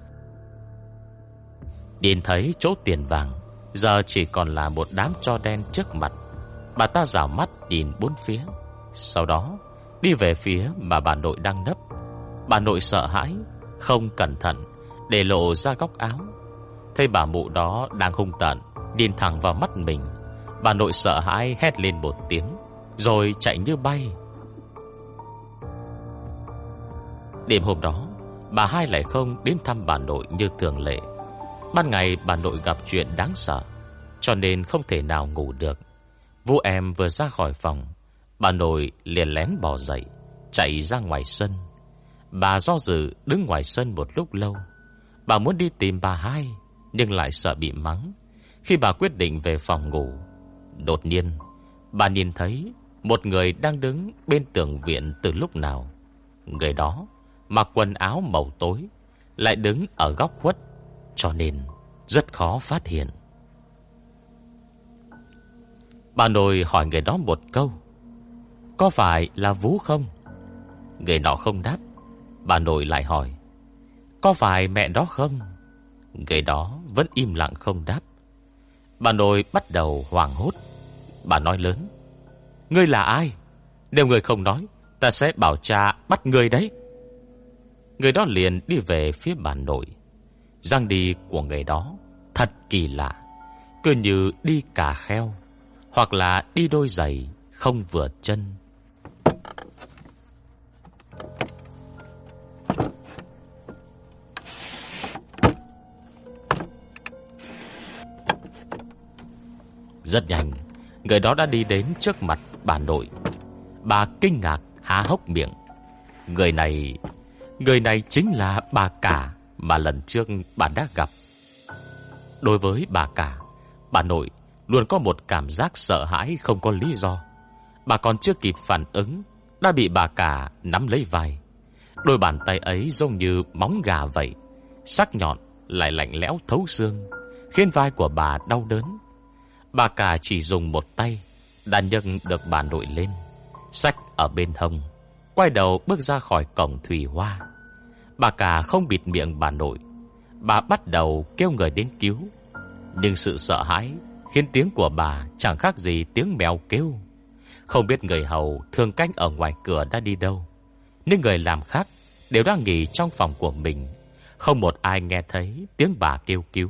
Nhìn thấy chỗ tiền vàng giờ chỉ còn là một đám tro đen trước mặt, bà ta rảo mắt nhìn bốn phía, sau đó đi về phía mà bà nội đang nấp. Bà nội sợ hãi, không cẩn thận để lộ ra góc áo. Thấy bà mụ đó đang hung tợn nhìn thẳng vào mắt mình, bà nội sợ hãi hét lên một tiếng, rồi chạy như bay. Đêm hôm đó, bà hai lại không đến thăm bà nội như thường lệ. Ban ngày bà nội gặp chuyện đáng sợ, cho nên không thể nào ngủ được. Vũ em vừa ra khỏi phòng, bà nội liền lén bò dậy, chạy ra ngoài sân. Bà do dự đứng ngoài sân một lúc lâu. Bà muốn đi tìm bà hai, nhưng lại sợ bị mắng. Khi bà quyết định về phòng ngủ, đột nhiên bà nhìn thấy một người đang đứng bên tường viện từ lúc nào. Người đó mặc quần áo màu tối, lại đứng ở góc khuất, cho nên rất khó phát hiện. Bà nội hỏi người đó một câu: "Có phải là Vũ không?" Người nọ không đáp. Bà nội lại hỏi: "Có phải mẹ đó không?" Người đó vẫn im lặng không đáp. Bà nội bắt đầu hoảng hốt. Bà nói lớn: "Ngươi là ai? Nếu ngươi không nói, ta sẽ bảo cha bắt ngươi đấy." Người đó liền đi về phía bà nội. Dáng đi của người đó thật kỳ lạ, cứ như đi cà kheo, hoặc là đi đôi giày không vừa chân. Rất nhanh, người đó đã đi đến trước mặt bà nội. Bà kinh ngạc há hốc miệng. Người này chính là bà cả mà lần trước bà đã gặp. Đối với bà cả, bà nội luôn có một cảm giác sợ hãi không có lý do. Bà còn chưa kịp phản ứng đã bị bà cả nắm lấy vai. Đôi bàn tay ấy giống như móng gà vậy, sắc nhọn lại lạnh lẽo thấu xương, khiến vai của bà đau đớn. Bà cả chỉ dùng một tay đã nhấc được bà nội lên, xách ở bên hông, quay đầu bước ra khỏi cổng Thủy Hoa. Bà cả không bịt miệng bà nội. Bà bắt đầu kêu người đến cứu, nhưng sự sợ hãi khiến tiếng của bà chẳng khác gì tiếng mèo kêu. Không biết người hầu thường canh ở ngoài cửa đã đi đâu, nhưng người làm khác đều đang nghỉ trong phòng của mình. Không một ai nghe thấy tiếng bà kêu cứu.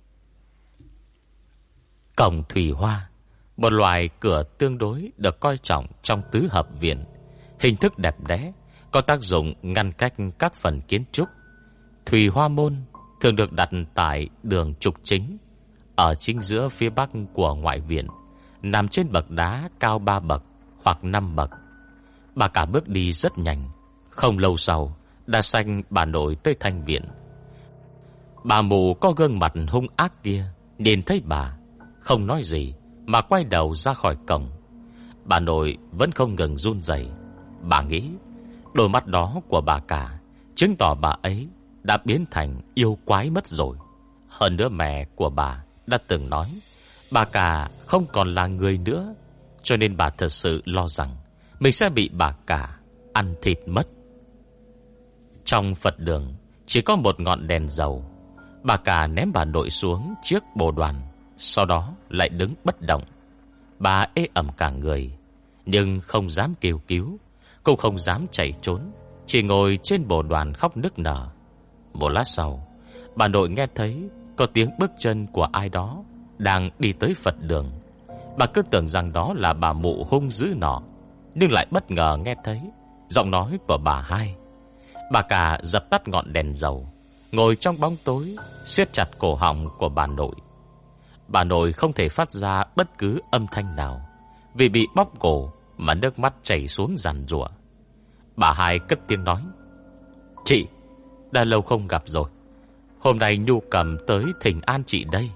Cổng Thủy Hoa, một loài cửa tương đối được coi trọng trong tứ hợp viện. Hình thức đẹp đẽ, có tác dụng ngăn cách các phần kiến trúc. Thủy Hoa môn thường được đặt tại đường trục chính, ở chính giữa phía bắc của ngoại viện, nằm trên bậc đá cao 3 bậc hoặc 5 bậc. Bà cả bước đi rất nhanh, không lâu sau đã xanh bà nội tới thanh viện. Bà mù có gương mặt hung ác kia nhìn thấy bà, không nói gì mà quay đầu ra khỏi cổng. Bà nội vẫn không ngừng run rẩy. Bà nghĩ đôi mắt đó của bà cả chứng tỏ bà ấy đã biến thành yêu quái mất rồi. Hơn nữa mẹ của bà đã từng nói bà cả không còn là người nữa, cho nên bà thật sự lo rằng mình sẽ bị bà cả ăn thịt mất. Trong Phật đường chỉ có một ngọn đèn dầu. Bà cả ném bà nội xuống trước bồ đoàn, sau đó lại đứng bất động. Bà ê ẩm cả người, nhưng không dám kêu cứu, cũng không dám chạy trốn, chỉ ngồi trên bồ đoàn khóc nức nở. Một lát sau, bà nội nghe thấy có tiếng bước chân của ai đó đang đi tới Phật đường. Bà cứ tưởng rằng đó là bà mụ hung dữ nọ, nhưng lại bất ngờ nghe thấy giọng nói của bà hai. Bà cả dập tắt ngọn đèn dầu, ngồi trong bóng tối, siết chặt cổ họng của bà nội. Bà nội không thể phát ra bất cứ âm thanh nào, vì bị bóp cổ mà nước mắt chảy xuống giàn giụa. Bà hai cất tiếng nói: "Chị, đã lâu không gặp rồi. Hôm nay Nhu Cầm tới thỉnh an chị đây."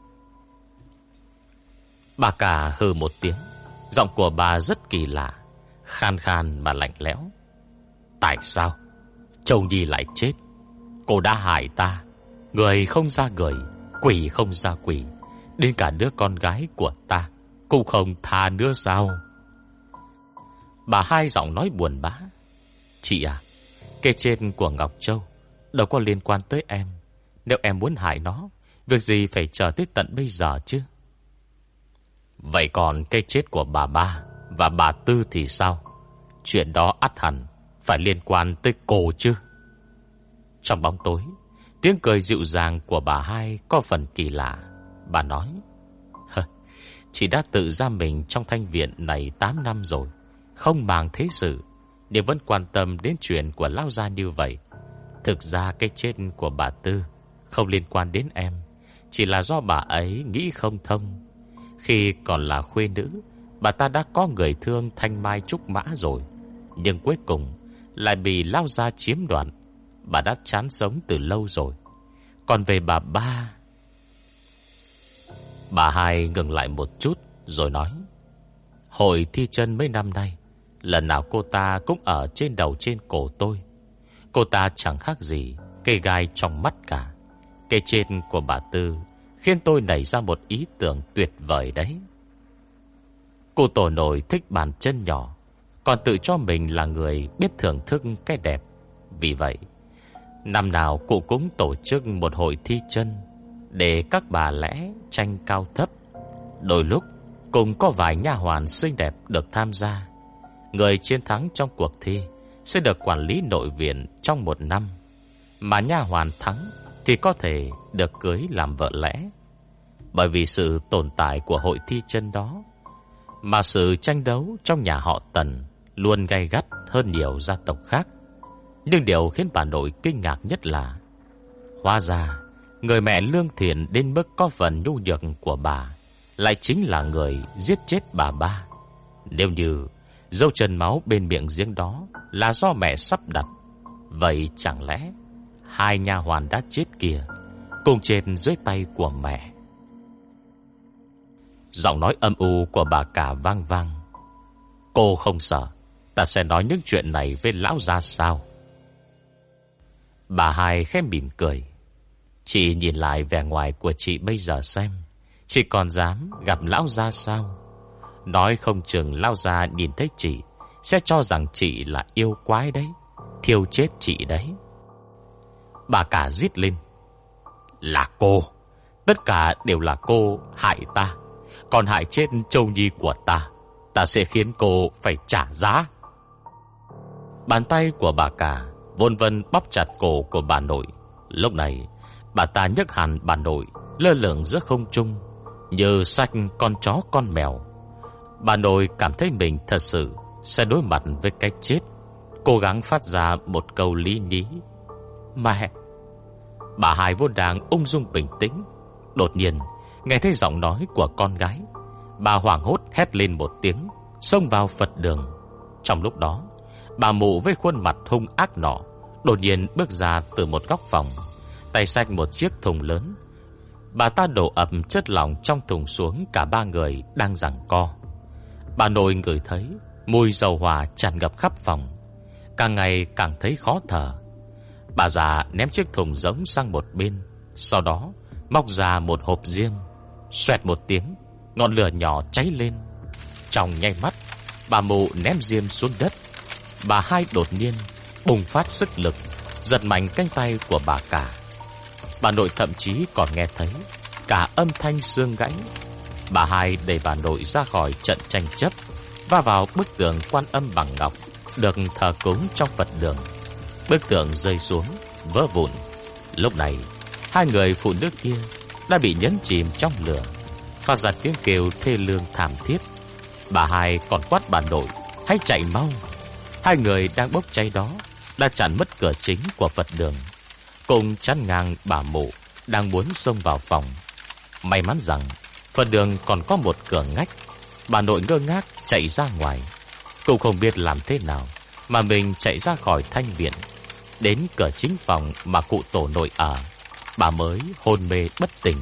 Bà cả hừ một tiếng. Giọng của bà rất kỳ lạ, khan khan mà lạnh lẽo. "Tại sao Châu Nhi lại chết? Cô đã hại ta, người không ra người, quỷ không ra quỷ, đến cả đứa con gái của ta cũng không tha nữa sao?" Bà hai giọng nói buồn bã: "Chị à, cái chết của Ngọc Châu đâu có liên quan tới em. Nếu em muốn hại nó, việc gì phải chờ tới tận bây giờ chứ?" "Vậy còn cái chết của bà ba và bà Tư thì sao? Chuyện đó ắt hẳn phải liên quan tới cô chứ?" Trong bóng tối, tiếng cười dịu dàng của bà hai có phần kỳ lạ. Bà nói: "Chị đã tự giam mình trong thanh viện này 8 năm rồi, không màng thế sự, nhưng vẫn quan tâm đến chuyện của lão gia như vậy. Thực ra cái chết của bà Tư không liên quan đến em, chỉ là do bà ấy nghĩ không thông. Khi còn là khuê nữ, bà ta đã có người thương thanh mai trúc mã rồi, nhưng cuối cùng lại bị lão gia chiếm đoạt. Bà đã chán sống từ lâu rồi. Còn về bà ba..." Bà hai ngừng lại một chút rồi nói: "Hồi thi chân mấy năm nay, lần nào cô ta cũng ở trên đầu trên cổ tôi. Cô ta chẳng khác gì cây gai trong mắt cả. Cái chết của bà Tư khiến tôi nảy ra một ý tưởng tuyệt vời đấy." Cô tổ nổi thích bàn chân nhỏ, còn tự cho mình là người biết thưởng thức cái đẹp. Vì vậy, năm nào cụ cũng tổ chức một hội thi chân để các bà lẽ tranh cao thấp. Đôi lúc cũng có vài nha hoàn xinh đẹp được tham gia. Người chiến thắng trong cuộc thi sẽ được quản lý nội viện trong 1 năm, mà nha hoàn thắng thì có thể được cưới làm vợ lẽ. Bởi vì sự tồn tại của hội thi chân đó mà sự tranh đấu trong nhà họ Tần luôn gay gắt hơn nhiều gia tộc khác. Nhưng điều khiến bà nội kinh ngạc nhất là hóa ra người mẹ lương thiện đến mức có phần nhu nhược của bà lại chính là người giết chết bà ba. Nếu như dấu chân máu bên miệng giếng đó là do mẹ sắp đặt, vậy chẳng lẽ 2 nha hoàn đã chết kia cùng chết dưới tay của mẹ? Giọng nói âm u của bà cả vang vang: "Cô không sợ ta sẽ nói những chuyện này với lão gia sao?" Bà hai khẽ mỉm cười: "Chị nhìn lại vẻ ngoài của chị bây giờ xem, chị còn dám gặp lão gia sao? Nói không chừng lão gia nhìn thấy chị sẽ cho rằng chị là yêu quái đấy, thiêu chết chị đấy." Bà cả rít lên: "Là cô, tất cả đều là cô hại ta, còn hại chết Châu Nhi của ta. Ta sẽ khiến cô phải trả giá." Bàn tay của bà cả vốn vân bóp chặt cổ của bà nội. Lúc này bà ta nhấc hẳn bà nội lơ lửng giữa không trung, như xách con chó con mèo. Bà nội cảm thấy mình thật sự sẽ đối mặt với cái chết, cố gắng phát ra một câu lý nhí: "Mẹ." Bà hai vốn đang ung dung bình tĩnh, đột nhiên nghe thấy giọng nói của con gái. Bà hoảng hốt hét lên một tiếng, xông vào Phật đường. Trong lúc đó, bà mụ với khuôn mặt hung ác nọ đột nhiên bước ra từ một góc phòng, tay xách một chiếc thùng lớn. Bà ta đổ ập chất lỏng trong thùng xuống cả 3 người đang giằng co. Bà nội ngửi thấy Mùi dầu hỏa tràn ngập khắp phòng, càng ngày càng thấy khó thở. Bà già ném chiếc thùng giống sang một bên, sau đó móc ra một hộp diêm. Xoẹt một tiếng, ngọn lửa nhỏ cháy lên. Trong nháy mắt, bà mụ ném diêm xuống đất. Bà Hai đột nhiên bùng phát sức lực, giật mạnh cánh tay của bà cả. Bà nội thậm chí còn nghe thấy cả âm thanh xương gãy. Bà Hai đẩy bà nội ra khỏi trận tranh chấp, va vào bức tượng Quan Âm bằng ngọc được thờ cúng trong Phật đường. Bức tượng rơi xuống vỡ vụn. Lúc này, hai người phụ nữ kia đã bị nhấn chìm trong lửa, phát ra tiếng kêu thê lương thảm thiết. Bà Hai còn quát bà nội hãy chạy mau. Hai người đang bốc cháy đó đã chặn mất cửa chính của Phật đường, cùng chắn ngang bà mụ đang muốn xông vào phòng. May mắn rằng Phật đường còn có một cửa ngách. Bà nội ngơ ngác chạy ra ngoài, cũng không biết làm thế nào mà mình chạy ra khỏi thanh viện. Đến cửa chính phòng mà cụ tổ nội ở, bà mới hôn mê bất tỉnh.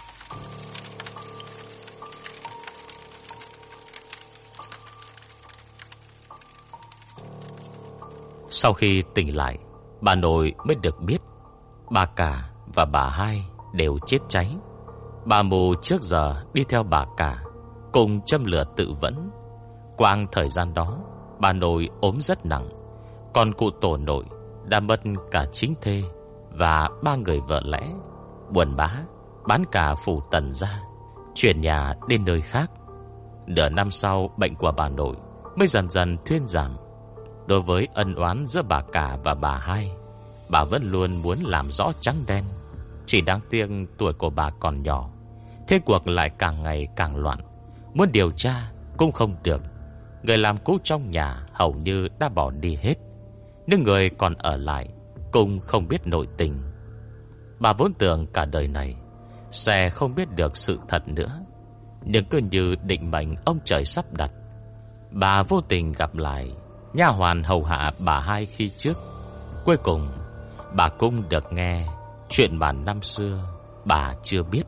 Sau khi tỉnh lại, bà nội mới được biết bà cả và bà Hai đều chết cháy. Bà mù trước giờ đi theo bà cả cùng châm lửa tự vẫn. Quang thời gian đó, bà nội ốm rất nặng, còn cụ tổ nội đã mất cả chính thê và 3 người vợ lẽ. Buồn bã bán cả phủ Tần ra, chuyển nhà đến nơi khác. Nửa năm sau, bệnh của bà nội mới dần dần thuyên giảm. Đối với ân oán giữa bà cả và bà Hai, bà vẫn luôn muốn làm rõ trắng đen. Chỉ đáng tiếc tuổi của bà còn nhỏ, thế cuộc lại càng ngày càng loạn. Muốn điều tra cũng không được. Người làm cũ trong nhà hầu như đã bỏ đi hết. Nhưng người còn ở lại cũng không biết nội tình. Bà vốn tưởng cả đời này sẽ không biết được sự thật nữa, nhưng cứ như định mệnh ông trời sắp đặt, bà vô tình gặp lại nha hoàn hầu hạ bà Hai khi trước. Cuối cùng bà cũng được nghe chuyện mà năm xưa bà chưa biết.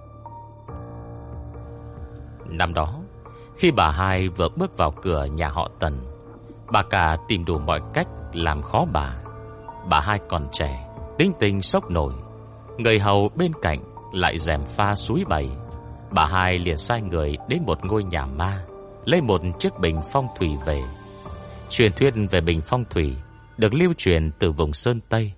Năm đó, khi bà Hai vừa bước vào cửa nhà họ Tần, bà cả tìm đủ mọi cách làm khó bà. Bà Hai còn trẻ, tính tình sốc nổi, người hầu bên cạnh lại gièm pha suối bày. Bà Hai liền sai người đến một ngôi nhà ma, lấy một chiếc bình phong thủy về. Truyền thuyết về bình phong thủy được lưu truyền từ vùng Sơn Tây.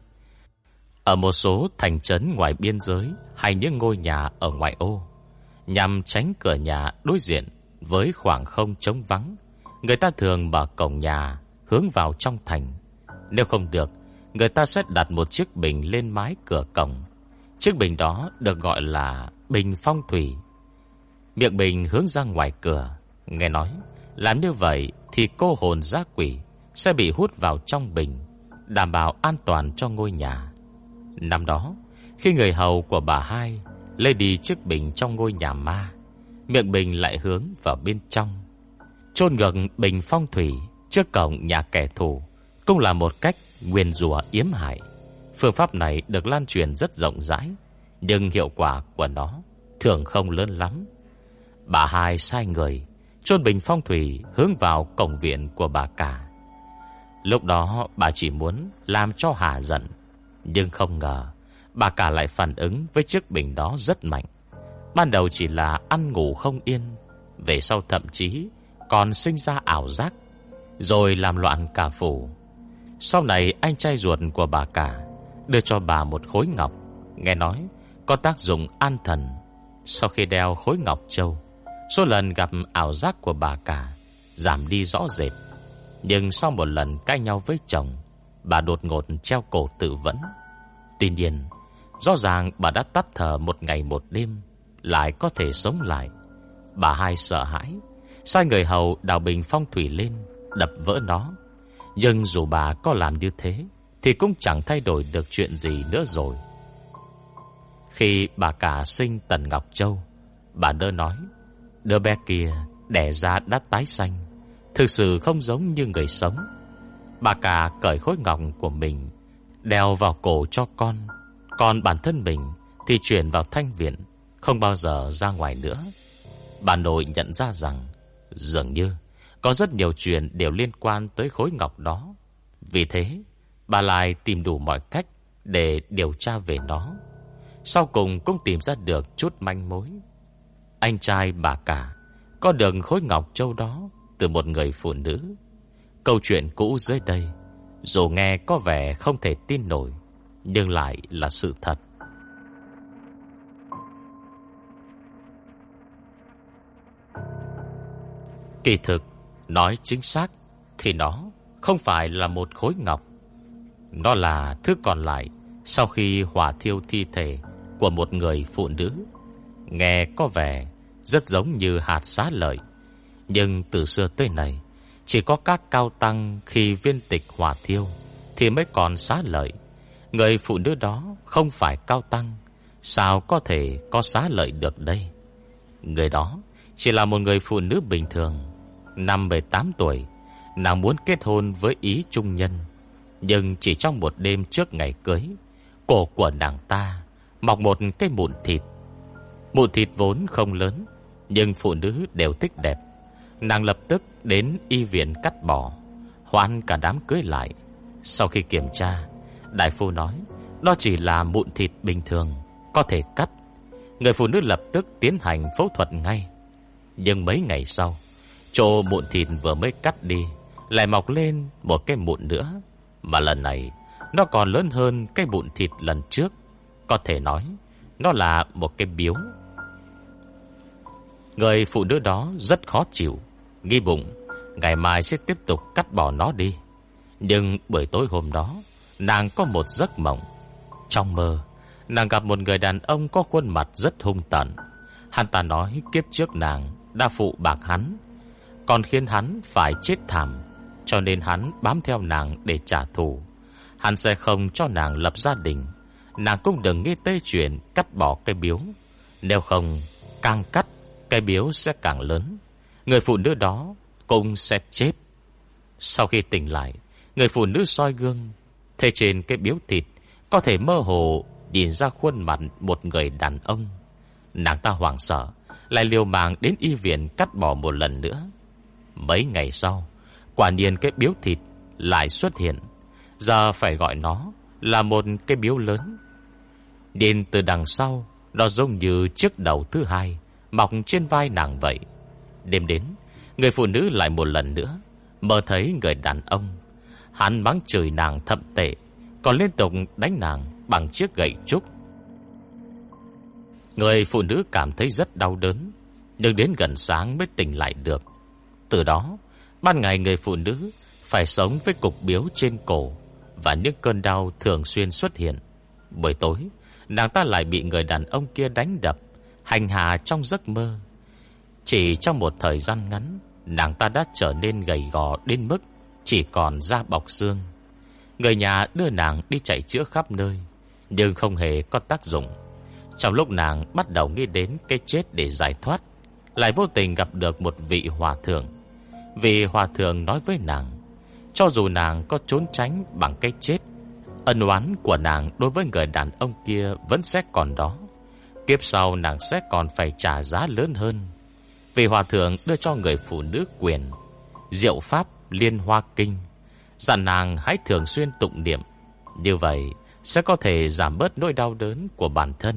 Ở một số thành trấn ngoài biên giới hay những ngôi nhà ở ngoại ô, nhằm tránh cửa nhà đối diện với khoảng không trống vắng, người ta thường mở cổng nhà hướng vào trong thành. Nếu không được, người ta sẽ đặt một chiếc bình lên mái cửa cổng. Chiếc bình đó được gọi là bình phong thủy. Miệng bình hướng ra ngoài cửa. Nghe nói làm như vậy thì cô hồn dã quỷ sẽ bị hút vào trong bình, đảm bảo an toàn cho ngôi nhà. Năm đó, khi người hầu của bà Hai lấy đi chiếc bình trong ngôi nhà ma, miệng bình lại hướng vào bên trong, chôn ngược bình phong thủy trước cổng nhà kẻ thù, cũng là một cách nguyền rủa yếm hại. Phương pháp này được lan truyền rất rộng rãi, nhưng hiệu quả của nó thường không lớn lắm. Bà Hai sai người chôn bình phong thủy hướng vào cổng viện của bà cả. Lúc đó bà chỉ muốn làm cho hả giận, nhưng không ngờ bà cả lại phản ứng với chiếc bình đó rất mạnh. Ban đầu chỉ là ăn ngủ không yên, về sau thậm chí còn sinh ra ảo giác, rồi làm loạn cả phủ. Sau này anh trai ruột của bà cả đưa cho bà một khối ngọc, nghe nói có tác dụng an thần. Sau khi đeo khối ngọc châu, số lần gặp ảo giác của bà cả giảm đi rõ rệt. Nhưng sau một lần cãi nhau với chồng, bà đột ngột treo cổ tự vẫn. Tuy nhiên, rõ ràng bà đã tắt thở một ngày một đêm, lại có thể sống lại. Bà Hai sợ hãi, sai người hầu đào bình phong thủy lên, đập vỡ nó. Nhưng dù bà có làm như thế thì cũng chẳng thay đổi được chuyện gì nữa rồi. Khi bà cả sinh Tần Ngọc Châu, bà đỡ nói đứa bé kia đẻ ra đã tái xanh, thực sự không giống như người sống. Bà cả cởi khối ngọc của mình đeo vào cổ cho con, còn bản thân mình thì chuyển vào thanh viện, không bao giờ ra ngoài nữa. Bà nội nhận ra rằng dường như có rất nhiều chuyện đều liên quan tới khối ngọc đó. Vì thế bà lại tìm đủ mọi cách để điều tra về nó. Sau cùng cũng tìm ra được chút manh mối. Anh trai bà cả có được khối ngọc châu đó từ một người phụ nữ. Câu chuyện cũ dưới đây, dù nghe có vẻ không thể tin nổi, nhưng lại là sự thật. Kỳ thực, nói chính xác thì nó không phải là một khối ngọc. Nó là thứ còn lại sau khi hỏa thiêu thi thể của một người phụ nữ. Nghe có vẻ rất giống như hạt xá lợi, nhưng từ xưa tới nay chỉ có các cao tăng khi viên tịch hỏa thiêu thì mới còn xá lợi. Người phụ nữ đó không phải cao tăng, sao có thể có xá lợi được đây? Người đó chỉ là một người phụ nữ bình thường, năm 18 tuổi. Nàng muốn kết hôn với ý trung nhân, nhưng chỉ trong một đêm trước ngày cưới, cổ của nàng ta mọc một cái mụn thịt. Mụn thịt vốn không lớn, nhưng phụ nữ đều thích đẹp. Nàng lập tức đến y viện cắt bỏ, hoãn cả đám cưới lại. Sau khi kiểm tra, đại phu nói đó chỉ là mụn thịt bình thường, có thể cắt. Người phụ nữ lập tức tiến hành phẫu thuật ngay. Nhưng mấy ngày sau, chỗ mụn thịt vừa mới cắt đi lại mọc lên một cái mụn nữa, mà lần này nó còn lớn hơn cái mụn thịt lần trước. Có thể nói nó là một cái biếu. Người phụ nữ đó rất khó chịu, nghĩ bụng ngày mai sẽ tiếp tục cắt bỏ nó đi. Nhưng buổi tối hôm đó, nàng có một giấc mộng. Trong mơ, nàng gặp một người đàn ông có khuôn mặt rất hung tợn. Hắn ta nói kiếp trước nàng đã phụ bạc hắn, còn khiến hắn phải chết thảm, cho nên hắn bám theo nàng để trả thù. Hắn sẽ không cho nàng lập gia đình. Nàng cũng đừng nghĩ tới chuyện cắt bỏ cái biếu. Nếu không, càng cắt, cái biếu sẽ càng lớn. Người phụ nữ đó cũng sẽ chết. Sau khi tỉnh lại, người phụ nữ soi gương, thấy trên cái biếu thịt có thể mơ hồ nhìn ra khuôn mặt một người đàn ông. Nàng ta hoảng sợ, lại liều mạng đến y viện cắt bỏ một lần nữa. Mấy ngày sau, quả nhiên cái biếu thịt lại xuất hiện. Giờ phải gọi nó là một cái biếu lớn. Nhìn từ đằng sau, nó giống như chiếc đầu thứ hai mọc trên vai nàng vậy. Đêm đến, người phụ nữ lại một lần nữa mơ thấy người đàn ông. Hắn mắng chửi nàng thậm tệ, còn liên tục đánh nàng bằng chiếc gậy trúc. Người phụ nữ cảm thấy rất đau đớn, nhưng đến gần sáng mới tỉnh lại được. Từ đó, ban ngày người phụ nữ phải sống với cục biếu trên cổ và những cơn đau thường xuyên xuất hiện. Buổi tối, nàng ta lại bị người đàn ông kia đánh đập, hành hạ trong giấc mơ. Chỉ trong một thời gian ngắn, nàng ta đã trở nên gầy gò đến mức chỉ còn da bọc xương. Người nhà đưa nàng đi chạy chữa khắp nơi, nhưng không hề có tác dụng. Trong lúc nàng bắt đầu nghĩ đến cái chết để giải thoát, lại vô tình gặp được một vị hòa thượng. Vị hòa thượng nói với nàng, cho dù nàng có trốn tránh bằng cái chết, ân oán của nàng đối với người đàn ông kia vẫn sẽ còn đó. Kiếp sau nàng sẽ còn phải trả giá lớn hơn. Vị hòa thượng đưa cho người phụ nữ quyền diệu pháp Liên Hoa Kinh, dặn nàng hãy thường xuyên tụng niệm. Như vậy sẽ có thể giảm bớt nỗi đau đớn của bản thân.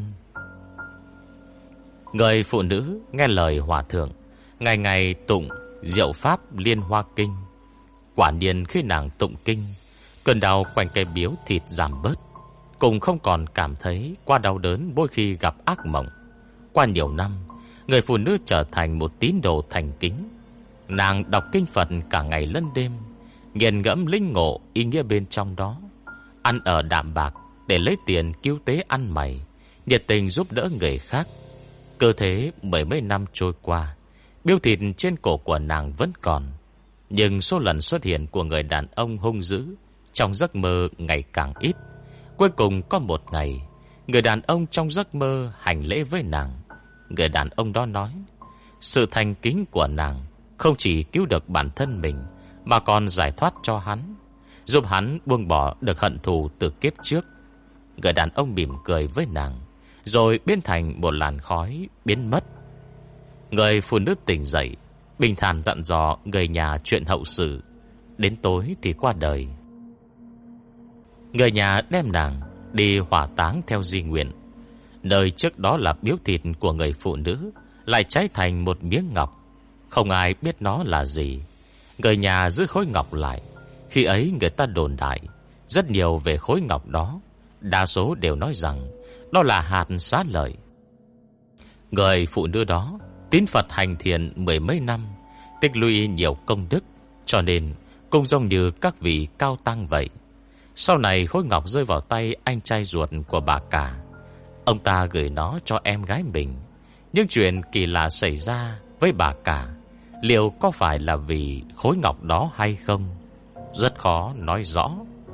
Người phụ nữ nghe lời hòa thượng, ngày ngày tụng diệu pháp Liên Hoa Kinh. Quả nhiên khi nàng tụng kinh, cơn đau quanh cái biếu thịt giảm bớt, cùng không còn cảm thấy quá đau đớn mỗi khi gặp ác mộng. Qua nhiều năm, người phụ nữ trở thành một tín đồ thành kính. Nàng đọc kinh Phật cả ngày lẫn đêm, nghiền ngẫm linh ngộ ý nghĩa bên trong đó, ăn ở đạm bạc để lấy tiền cứu tế ăn mày, nhiệt tình giúp đỡ người khác. Cơ thế mười mấy năm trôi qua, biếu thịt trên cổ của nàng vẫn còn, nhưng số lần xuất hiện của người đàn ông hung dữ trong giấc mơ ngày càng ít. Cuối cùng có một ngày, người đàn ông trong giấc mơ hành lễ với nàng. Người đàn ông đó nói, sự thành kính của nàng không chỉ cứu được bản thân mình, mà còn giải thoát cho hắn, giúp hắn buông bỏ được hận thù từ kiếp trước. Người đàn ông mỉm cười với nàng, rồi biến thành một làn khói biến mất. Người phụ nữ tỉnh dậy, bình thản dặn dò người nhà chuyện hậu sự. Đến tối thì qua đời. Người nhà đem nàng đi hỏa táng theo di nguyện. Nơi trước đó là biếu thịt của người phụ nữ lại cháy thành một miếng ngọc. Không ai biết nó là gì. Người nhà giữ khối ngọc lại. Khi ấy người ta đồn đại rất nhiều về khối ngọc đó. Đa số đều nói rằng đó là hạt xá lợi. Người phụ nữ đó tín Phật hành thiện mười mấy năm, tích lũy nhiều công đức, cho nên cũng giống như các vị cao tăng vậy. Sau này khối ngọc rơi vào tay anh trai ruột của bà cả. Ông ta gửi nó cho em gái mình. Nhưng chuyện kỳ lạ xảy ra với bà cả, liệu có phải là vì khối ngọc đó hay không, rất khó nói rõ.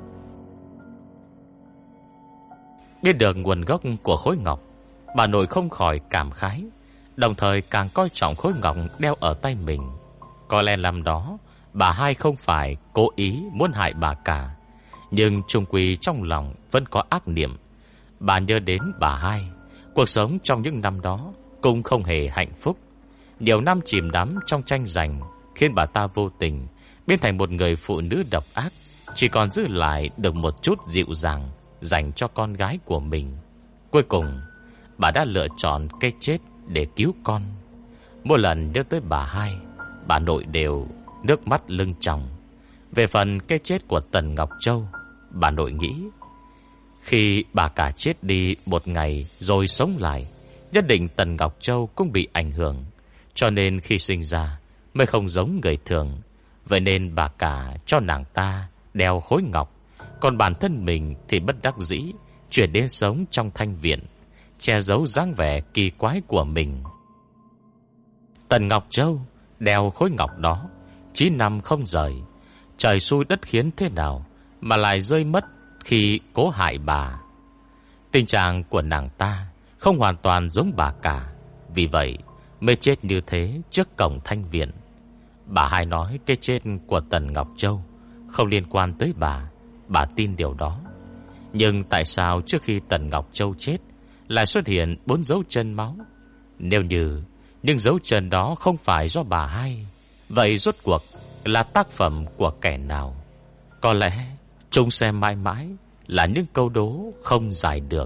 Biết được nguồn gốc của khối ngọc, bà nội không khỏi cảm khái, đồng thời càng coi trọng khối ngọc đeo ở tay mình. Có lẽ năm đó bà hai không phải cố ý muốn hại bà cả, nhưng chung quy trong lòng vẫn có ác niệm. Bà nhớ đến bà hai, cuộc sống trong những năm đó cũng không hề hạnh phúc. Nhiều năm chìm đắm trong tranh giành khiến bà ta vô tình biến thành một người phụ nữ độc ác, chỉ còn giữ lại được một chút dịu dàng dành cho con gái của mình. Cuối cùng bà đã lựa chọn cái chết để cứu con. Mỗi lần nhớ tới bà hai, bà nội đều nước mắt lưng tròng. Về phần cái chết của Tần Ngọc Châu, bà nội nghĩ khi bà cả chết đi một ngày rồi sống lại, nhất định Tần Ngọc Châu cũng bị ảnh hưởng, cho nên khi sinh ra mới không giống người thường. Vậy nên bà cả cho nàng ta đeo khối ngọc, còn bản thân mình thì bất đắc dĩ chuyển đến sống trong thanh viện, che giấu dáng vẻ kỳ quái của mình. Tần Ngọc Châu đeo khối ngọc đó 9 năm không rời. Trời xui đất khiến thế nào mà lại rơi mất khi cố hại bà. Tình trạng của nàng ta không hoàn toàn giống bà cả, vì vậy mới chết như thế trước cổng thanh viện. Bà hai nói cái chết của Tần Ngọc Châu không liên quan tới bà tin điều đó. Nhưng tại sao trước khi Tần Ngọc Châu chết lại xuất hiện 4 dấu chân máu? Nếu như những dấu chân đó không phải do bà hai, vậy rốt cuộc là tác phẩm của kẻ nào? Có lẽ chúng sẽ mãi mãi là những câu đố không giải được.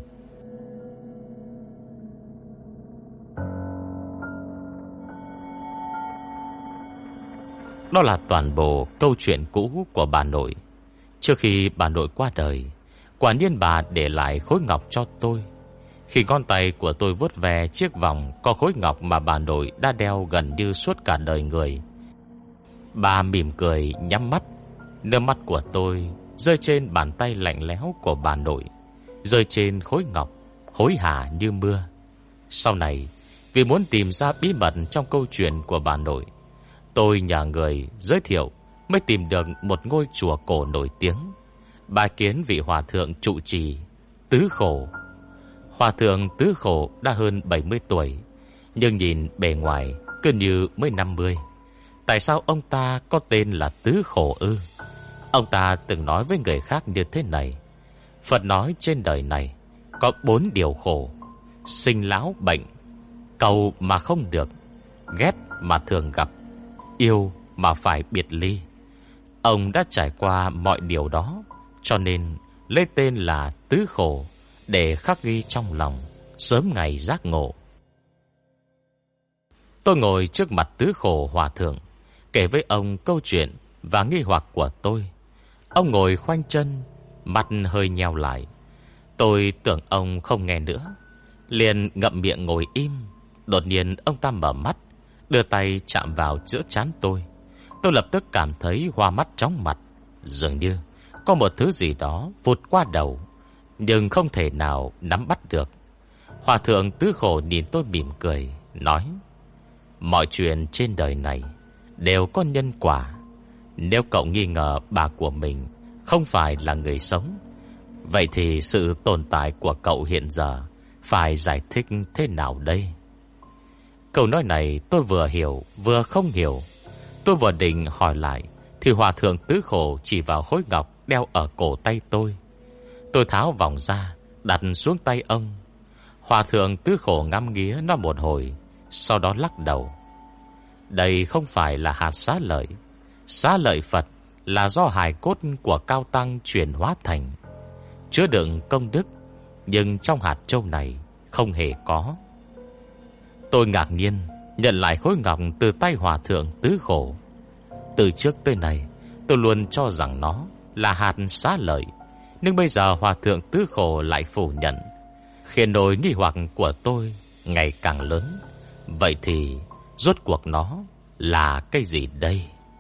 Đó là toàn bộ câu chuyện cũ của bà nội. Trước khi bà nội qua đời, quả nhiên bà để lại khối ngọc cho tôi. Khi ngón tay của tôi vuốt về chiếc vòng có khối ngọc mà bà nội đã đeo gần như suốt cả đời người, bà mỉm cười nhắm mắt. Nước mắt của tôi rơi trên bàn tay lạnh lẽo của bà nội, rơi trên khối ngọc, hối hả như mưa. Sau này, vì muốn tìm ra bí mật trong câu chuyện của bà nội, tôi nhờ người giới thiệu mới tìm được một ngôi chùa cổ nổi tiếng, bái kiến vị hòa thượng trụ trì Tứ Khổ. Hòa thượng Tứ Khổ đã hơn 70 tuổi, nhưng nhìn bề ngoài cứ như mới 50. Tại sao ông ta có tên là Tứ Khổ ư? Ông ta từng nói với người khác như thế này: Phật nói trên đời này có 4 điều khổ: sinh lão bệnh, cầu mà không được, ghét mà thường gặp, yêu mà phải biệt ly. Ông đã trải qua mọi điều đó, cho nên lấy tên là Tứ Khổ để khắc ghi trong lòng, sớm ngày giác ngộ. Tôi ngồi trước mặt Tứ Khổ hòa thượng, kể với ông câu chuyện và nghi hoặc của tôi. Ông ngồi khoanh chân, mắt hơi nheo lại. Tôi tưởng ông không nghe nữa, liền ngậm miệng ngồi im. Đột nhiên ông ta mở mắt, đưa tay chạm vào giữa trán tôi. Tôi lập tức cảm thấy hoa mắt chóng mặt, dường như có một thứ gì đó vụt qua đầu, nhưng không thể nào nắm bắt được. Hòa thượng Tứ Khổ nhìn tôi mỉm cười, nói: Mọi chuyện trên đời này đều có nhân quả. Nếu cậu nghi ngờ bà của mình không phải là người sống, vậy thì sự tồn tại của cậu hiện giờ phải giải thích thế nào đây? Câu nói này tôi vừa hiểu vừa không hiểu. Tôi vừa định hỏi lại thì hòa thượng Tứ Khổ chỉ vào khối ngọc đeo ở cổ tay tôi. Tôi tháo vòng ra, đặt xuống tay ông. Hòa thượng Tứ Khổ ngắm nghía nó một hồi, sau đó lắc đầu. đây không phải là hạt xá lợi. Xá lợi Phật là do hài cốt của Cao Tăng chuyển hóa thành, chứa đựng công đức, nhưng trong hạt châu này không hề có. Tôi ngạc nhiên nhận lại khối ngọc từ tay Hòa thượng Tứ Khổ. Từ trước tới nay tôi luôn cho rằng nó là hạt xá lợi, nhưng bây giờ Hòa thượng Tứ Khổ lại phủ nhận, khiến nỗi nghi hoặc của tôi ngày càng lớn. Vậy thì rốt cuộc nó là cái gì đây?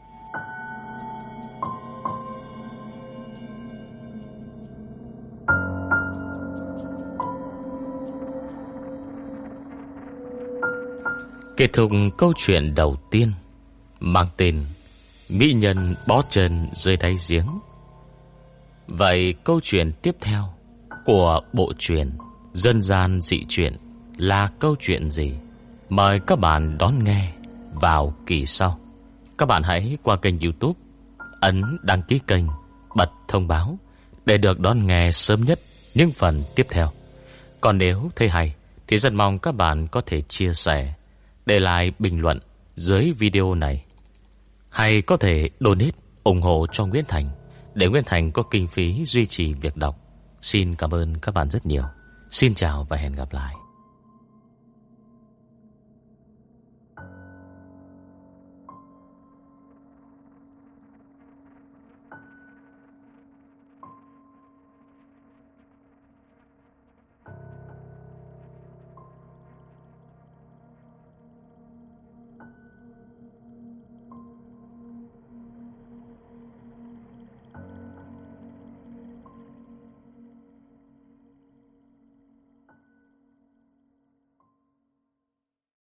Kết thúc câu chuyện đầu tiên mang tên Mỹ nhân bó chân dưới đáy giếng. Vậy câu chuyện tiếp theo của bộ truyện Dân gian dị truyện là câu chuyện gì? Mời các bạn đón nghe vào kỳ sau. Các bạn hãy qua kênh YouTube, ấn đăng ký kênh, bật thông báo để được đón nghe sớm nhất những phần tiếp theo. Còn nếu thấy hay thì rất mong các bạn có thể chia sẻ, để lại bình luận dưới video này, hay có thể donate ủng hộ cho Nguyễn Thành để Nguyễn Thành có kinh phí duy trì việc đọc. Xin cảm ơn các bạn rất nhiều. Xin chào và hẹn gặp lại.